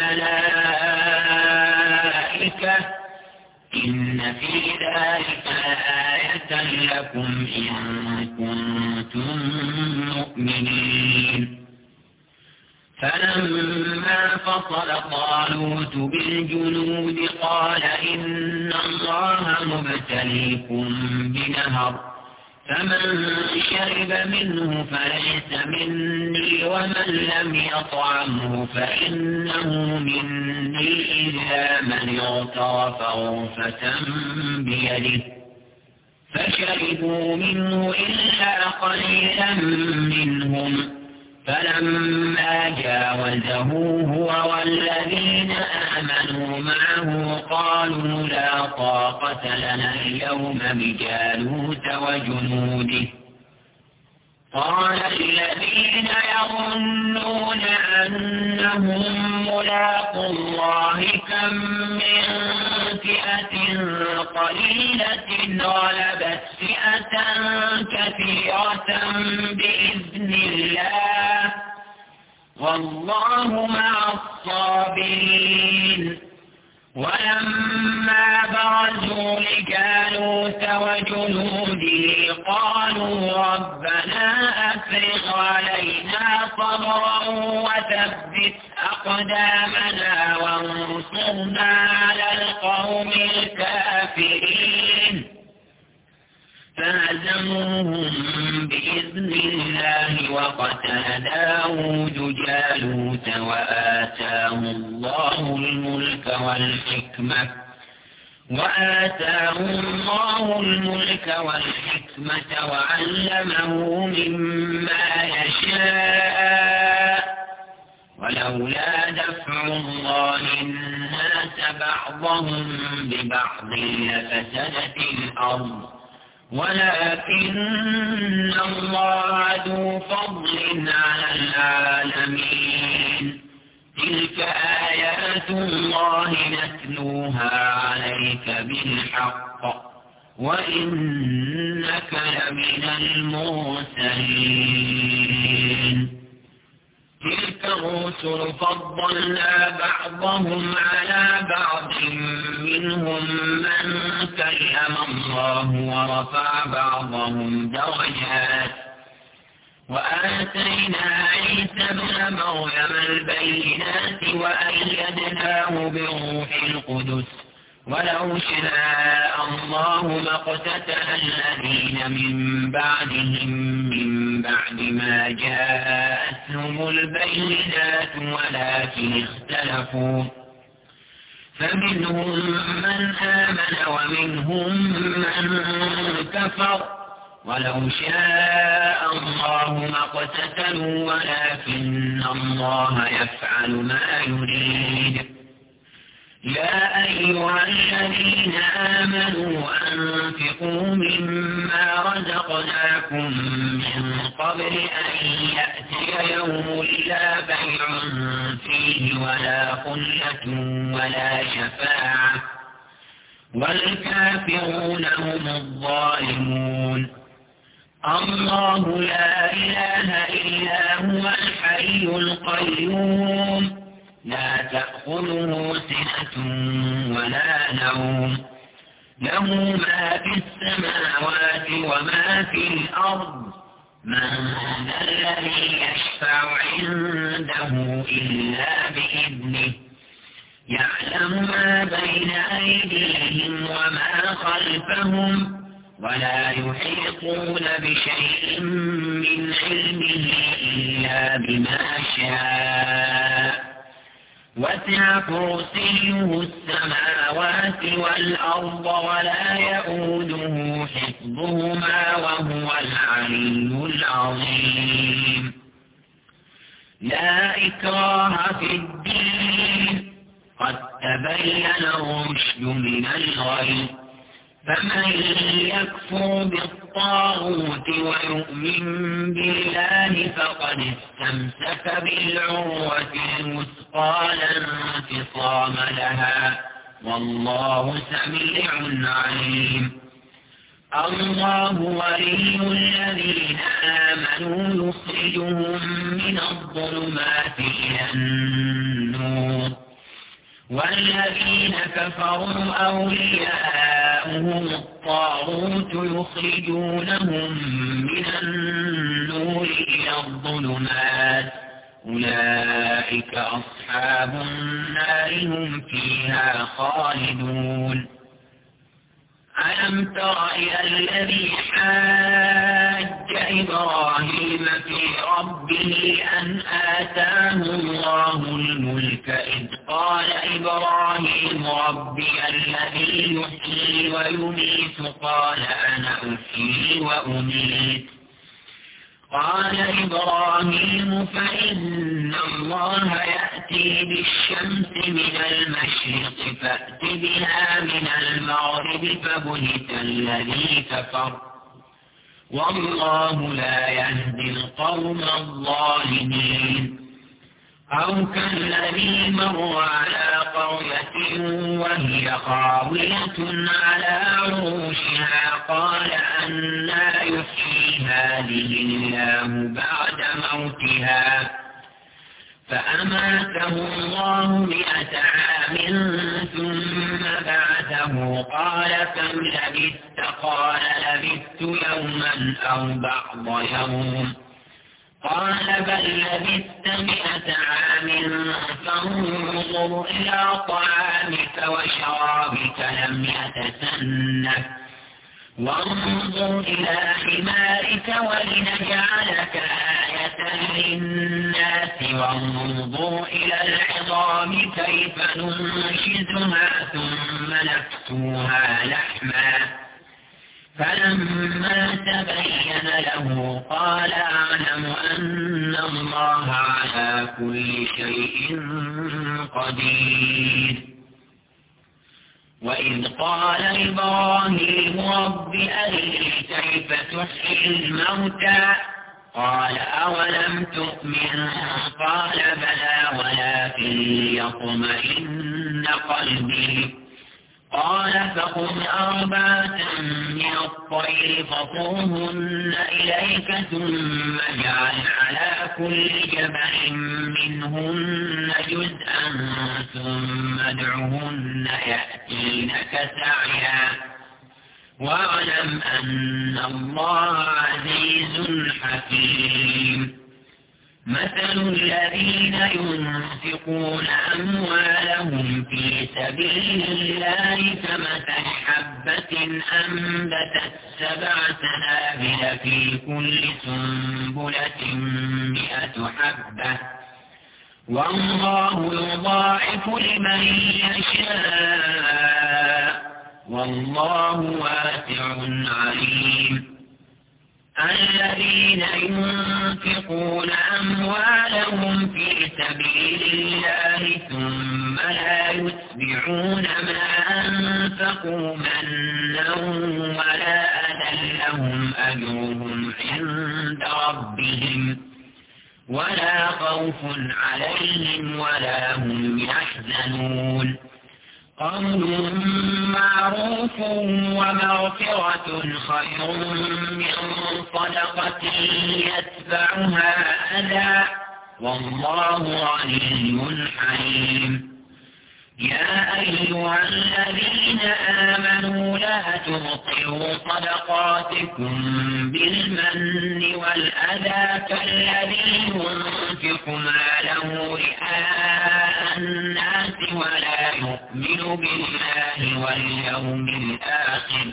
الملائكة إن في ذلك آية لكم إن كنتم مؤمنين. فلما فصل طالوت بالجنود قال إن الله مبتليكم بنهر فمن شرب منه فليس مني ومن لم يطعمه فإنه مني إلا من اغترف غرفة بيده فشربوا منه إلا قليلا منهم فلما جاوزه هو والذين آمنوا معه قالوا لا طاقة لنا اليوم بجالوت وجنوده قال الذين يظنون أنهم ملاقو الله كم من فئة قليلة غلبت فئة كثيرة بإذن الله والله مع الصابرين. ولما برزوا لجالوت وجنوده قالوا ربنا أفرغ علينا صبرا وثبت أقدامنا وانصرنا على القوم الكافرين فهزموهم بإذن الله وقتل داود جالوت وآتاه الله الملك والحكمة وآتاه الله الملك والحكمة وعلمه مما يشاء ولولا دفع الله الناس بعضهم ببعض لفسدت الأرض ولكن الله ذو فضل على العالمين. تلك آيات الله نتلوها عليك بالحق وإنك لمن المرسلين. تلك الرسل فضلنا بعضهم على بعض ومنهم من كلم الله ورفع بعضهم درجات وآتينا عيسى ابن مريم البينات وأيدناه بروح القدس ولو شاء الله ما اقتتل الذين من بعدهم من بعد ما جاءتهم البينات ولكن اختلفوا فمنهم من آمن ومنهم من كفر ولو شاء الله ما اقتتلوا ولكن الله يفعل ما يريد. يا أيها الذين آمنوا أنفقوا مما رزقناكم من قبل أن يأتي يوم لا بيع فيه ولا خلة ولا شفاعة والكافرون هم الظالمون. الله لا إله إلا هو الحي القيوم لا تأخذه سنة ولا نوم له ما في السماوات وما في الأرض من ذا الذي يشفع عنده إلا بإذنه يعلم ما بين أيديهم وما خلفهم ولا يحيطون بشيء من علمه إلا بما شاء وسع كرسيه السماوات والأرض ولا يؤوده حفظهما وهو العلي العظيم. لا إكراه في الدين قد تبين الرشد من الغي فمن يكفر بالطاغوت ويؤمن بالله فقد استمسك بالعروة الوثقى لا انفصام لها والله سميع عليم. الله ولي الذين آمنوا يخرجهم من الظلمات إلى النور والذين كفروا أولياؤهم الطاغوت يخرجونهم من النور إلى الظلمات أولئك أصحاب النار هم فيها خالدون. ألم تر إلى الذي حاج إبراهيم في ربه أن آتاه الله الملك إذ قال إبراهيم ربي الذي يحيي ويميت قال أنا أحيي وأميت قال إبراهيم فإن الله يأتي بالشمس من المشرق فأت بها من المغرب فبهت الذي كفر والله لا يهدي القوم الظالمين. أو كالذي مر على قرية وهي خاوية على عروشها قال أنى يحيي هذه الله بعد موتها فأماته الله مئة عام ثم بعثه قال كم لبثت قال لبثت يوما أو بعض يوم قال بل لبثت مئة عام فانظر إلى طعامك وشرابك لم يتسنه وانظر إلى حمارك ولنجعلك آية للناس وانظر إلى العظام كيف ننشزها ثم نكسوها لحما فلما تبين له قال أعلم أن الله على كل شيء قدير. وإذ قال إبراهيم رب أرني كيف تحيي الموتى قال أولم تؤمن قال بلى ولكن ليطمئن قلبي قال فخذ أربعة من الطير فصرهن إليك ثم اجعل على كل جبل منهن جزءا ثم ادعهن يأتينك سعيا واعلم أن الله عزيز حكيم. مثل الذين ينفقون أموالهم في سبيل الله كمثل حبة أنبتت سبع سنابل في كل سنبلة مئة حبة والله يضاعف لمن يشاء والله واسع عليم. الذين ينفقون أموالهم في سبيل الله ثم لا يتبعون ما أنفقوا منا ولا أذى لهم أجرهم عند ربهم ولا خوف عليهم ولا هم يحزنون. قول معروف ومغفرة خير من صدقة يتبعها أذى والله غني حليم. يا أيها الذين آمنوا لا تبطلوا صدقاتكم بالمن والأذى كالذي ينفق ماله رئاء الناس ولا يؤمن بالله واليوم الآخر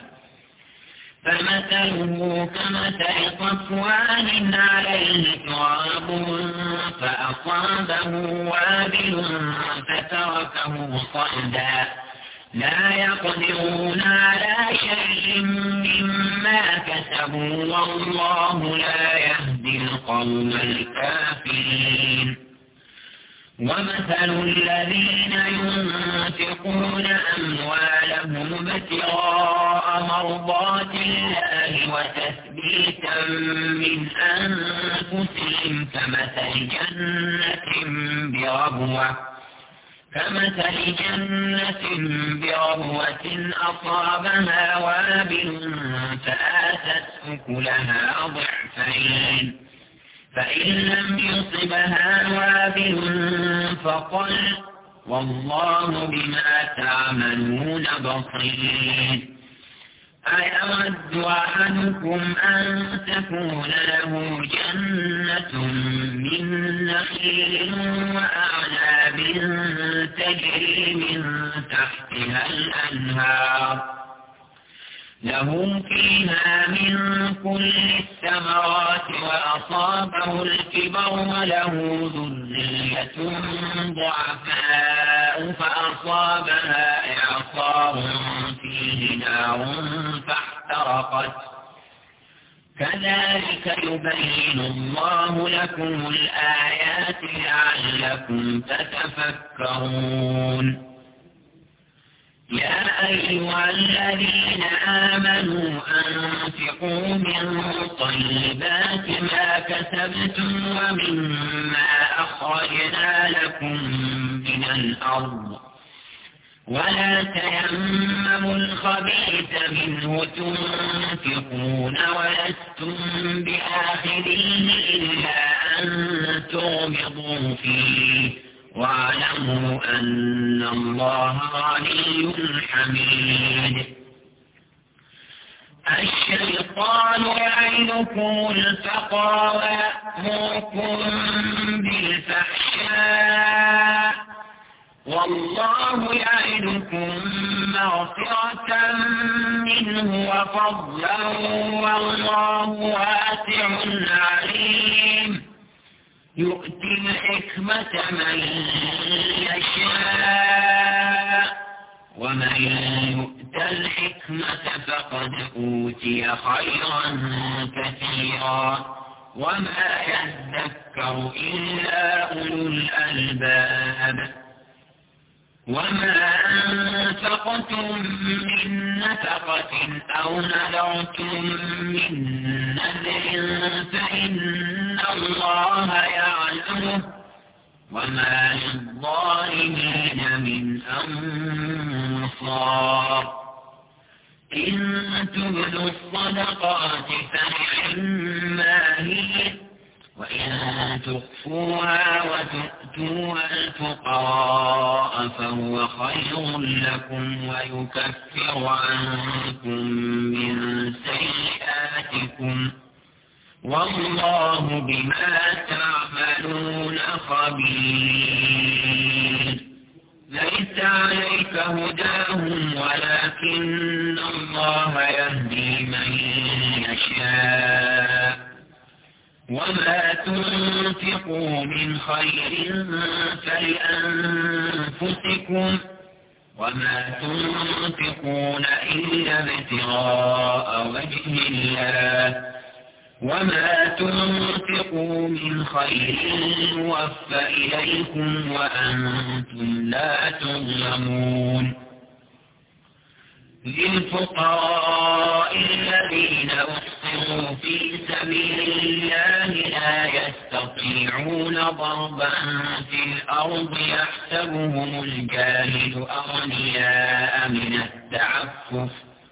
فمثله كمثل صفوان عليه تراب فأصابه وابل فتركه صلدا لا يقدرون على شيء مما كسبوا والله لا يهدي القوم الكافرين. ومثل الذين ينفقون أموالهم ابتغاء مرضات الله وتثبيتا من أنفسهم كمثل جنة بربوة كمثل جنة بربوة أصابها وابل فآتت أكلها ضعفين فإن لم يصبها وابل فطل والله بما تعملون بصير. أيود أحدكم أن تكون له جنة من نخيل وأعناب تجري من تحتها الأنهار لهم فيها من كل الثمرات وأصابه الكبر وله ذرية ضعفاء فأصابها إعصار فيه نار فاحترقت كذلك يبين الله لكم الآيات لعلكم تتفكرون. يا أيها الذين آمنوا أنفقوا من طيبات ما كسبتم ومما أخرجنا لكم من الأرض ولا تيمموا الخبيث منه تنفقون ولستم بآخذيه إلا أن تغمضوا فيه واعلموا أن الله غني حميد. الشيطان يعدكم الفقر ويأمركم بالفحشاء والله يعدكم مغفرة منه وفضلا والله واسع عليم. يؤتي الحكمة من يشاء ومن يؤت الحكمة فقد أوتي خيرا كثيرا وما يذكر إلا أولو الألباب. وما أنفقتم من نفقة أو نذرتم من نذر فإن الله يعلمه وما للظالمين من الأبصار إن تبدوا الصدقات فنعما هي وإن تخفوها وتؤتوها الفقراء فهو خير لكم ويكفر عنكم من سيئاتكم والله بما تعملون خبير. ليس عليك هداهم ولكن الله يهدي من يشاء وما تنفقوا من خير فلأنفسكم وما تنفقون إلا ابتغاء وجه الله وما تنفقوا من خير يوفى إليكم وأنتم لا تظلمون. للفقراء الذين أحصروا في سبيل الله لا يستطيعون ضربا في الأرض يحسبهم الجاهل أغنياء من التعفف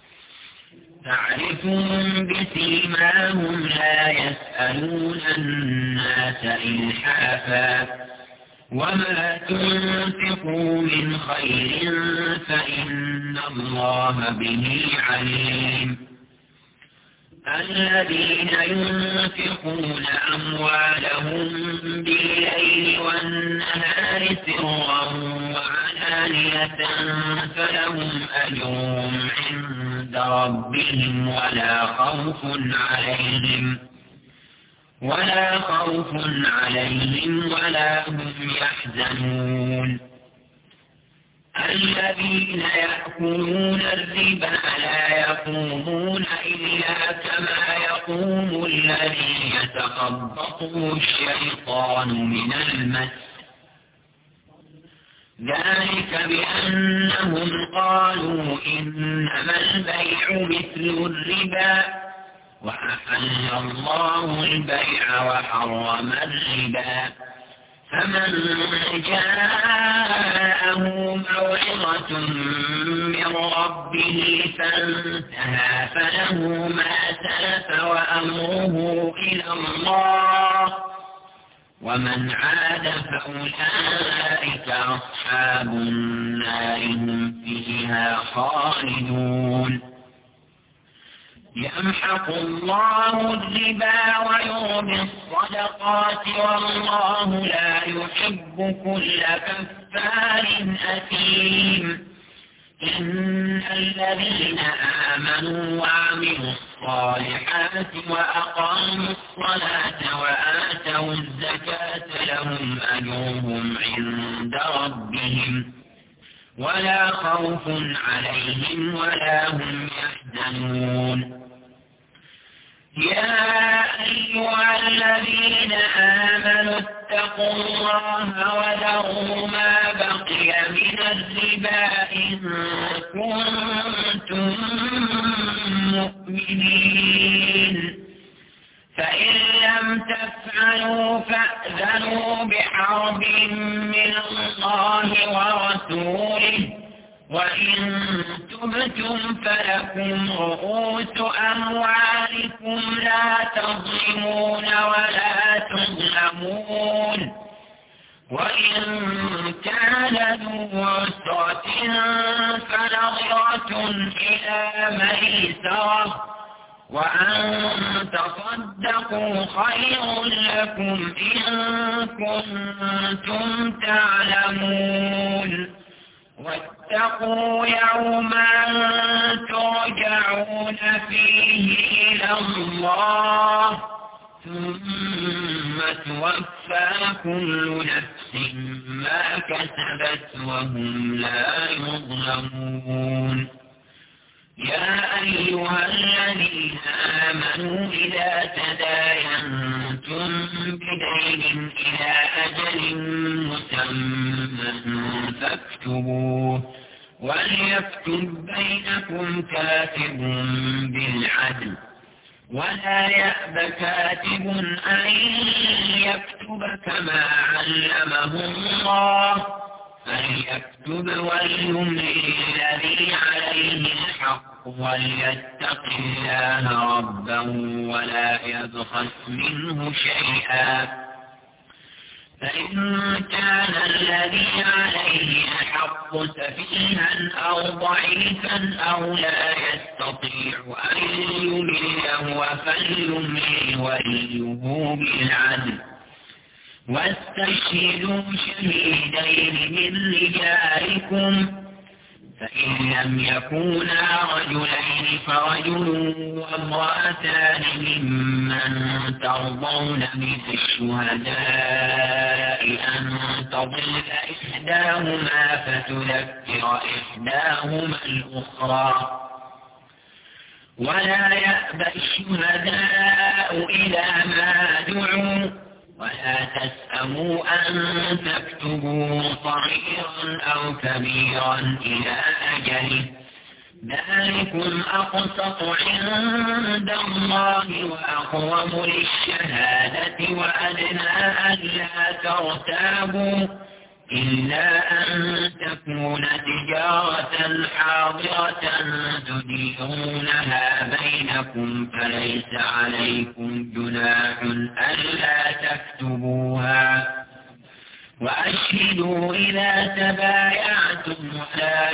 تعرفهم بسيماهم لا يسألون الناس إلحافا وما تنفقوا من خير فإن الله به عليم. الذين ينفقون أموالهم بالليل والنهار سرا وعلانية فلهم أجرهم عند ربهم ولا خوف عليهم ولا خوف عليهم ولا هم يحزنون. الذين يأكلون الربا لا يقومون إلا كما يقوم الذي يتخبطه الشيطان من المس ذلك بأنهم قالوا إنما البيع مثل الربا وأحل الله البيع وحرم الربا فمن جاءه موعظة من ربه فانتهى فله ما سلف وأمره إلى الله ومن عاد فأولئك أصحاب النار هم فيها خالدون. يمحق الله الربا ويربي الصدقات والله لا يحب كل كفار أثيم. إن الذين آمنوا وعملوا الصالحات وأقاموا الصلاة وآتوا الزكاة لهم أجرهم عند ربهم ولا خوف عليهم ولا هم يحزنون. يا أيها الذين آمنوا اتقوا الله وذروا ما بقي من الربا إن كنتم مؤمنين فإن لم تفعلوا فأذنوا بحرب من الله ورسوله وإن تبتم فلكم رؤوس أموالكم لا تظلمون ولا تظلمون وإن كان ذو عسرة فنظرة إلى ميسرة وأن تصدقوا خير لكم إن كنتم تعلمون. واتقوا يوما ترجعون فيه إلى الله ثم توفى كل نفس ما كسبت وهم لا يظلمون. يا أيها الذين آمنوا إذا تداينتم بدين إلى أجل مسمى فاكتبوه وليكتب بينكم كاتب بالعدل ولا يأب كاتب أن يكتب كما علمه الله فليكتب وليملل الذي الحق وليتق الله ربه ولا يبخس منه شيئا. فإن كان الذي عليه الحق سفيها أو ضعيفا أو لا يستطيع أن يمله فليملل وليه بالعدل، واستشهدوا شهيدين من رجالكم، فإن لم يكونا رجلين فرجل وامرأتان ممن ترضون من الشهداء أن تضل إحداهما فتذكر إحداهما الأخرى. ولا يأبى الشهداء إذا ما دعوا، ولا تسأموا أن تكتبوا صغيرا أو كبيرا إلى أجله، ذلكم أقسط عند الله وأقوم للشهادة وأدنى ألا ترتابوا، إلا أن تكون تجارة حاضرة تديرونها بينكم فليس عليكم جناح ألا تكتبوها. وأشهدوا إذا تبايعتم ولا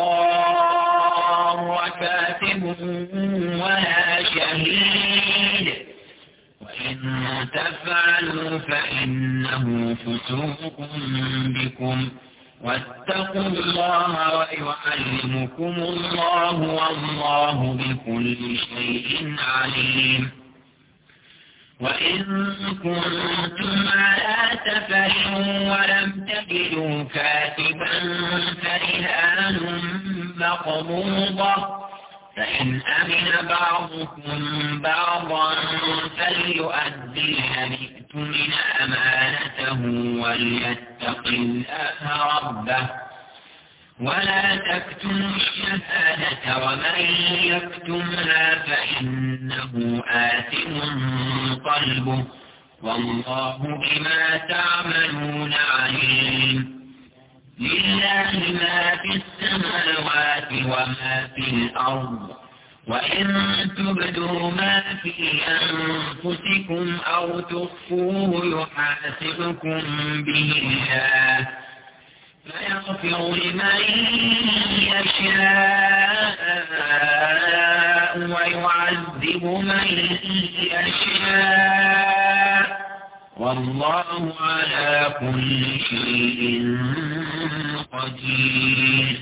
يضار كاتب ولا شهيد، وإن تفعلوا فإنه فسوق بكم، واتقوا الله ويعلمكم الله والله بكل شيء عليم. وإن كنتم على سفر ولم تجدوا كاتبا فرهان مقبوضة، فإن أمن بعضكم بعضا فليؤدي الذي اؤتمن أمانته وليتق الله ربه، ولا تكتموا الشهادة ومن يكتمها فإنه آثم قلبه، والله بما تعملون عليم. لله ما في السماوات وما في الأرض، وإن تبدوا ما في أنفسكم أو تخفوه يحاسبكم به الله، فيغفر لمن يشاء ويعذب من يشاء، والله على كل شيء قدير.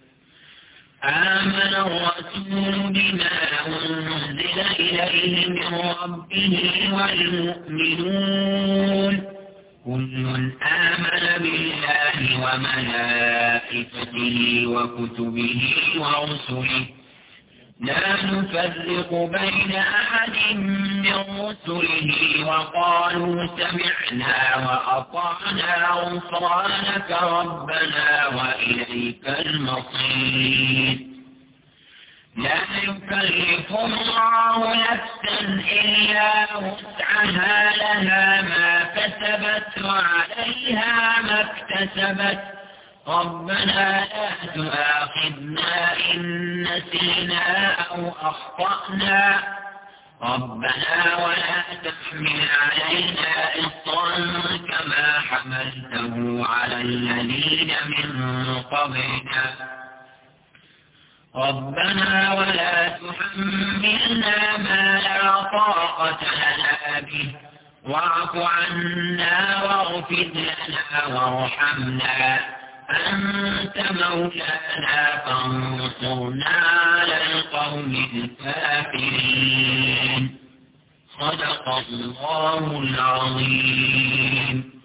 آمن الرسول بما أنزل إليه من ربه والمؤمنون كل آمن بالله وملائكته وكتبه ورسله لا نفرق بين أحد من رسله وقالوا سمعنا وأطعنا غفرانك ربنا وإليك المصير. لا يكلف الله نفسا إلا وسعها لها ما كسبت وعليها ما اكتسبت ربنا لا تؤاخذنا إن نسينا أو أخطأنا ربنا ولا تحمل علينا إصرا كما حملته على الذين من قبلنا ربنا ولا تحملنا ما لا طاقة لنا به واعف عنا واغفر لنا وارحمنا أنت مولانا فانصرنا على القوم الكافرين. صدق الله العظيم.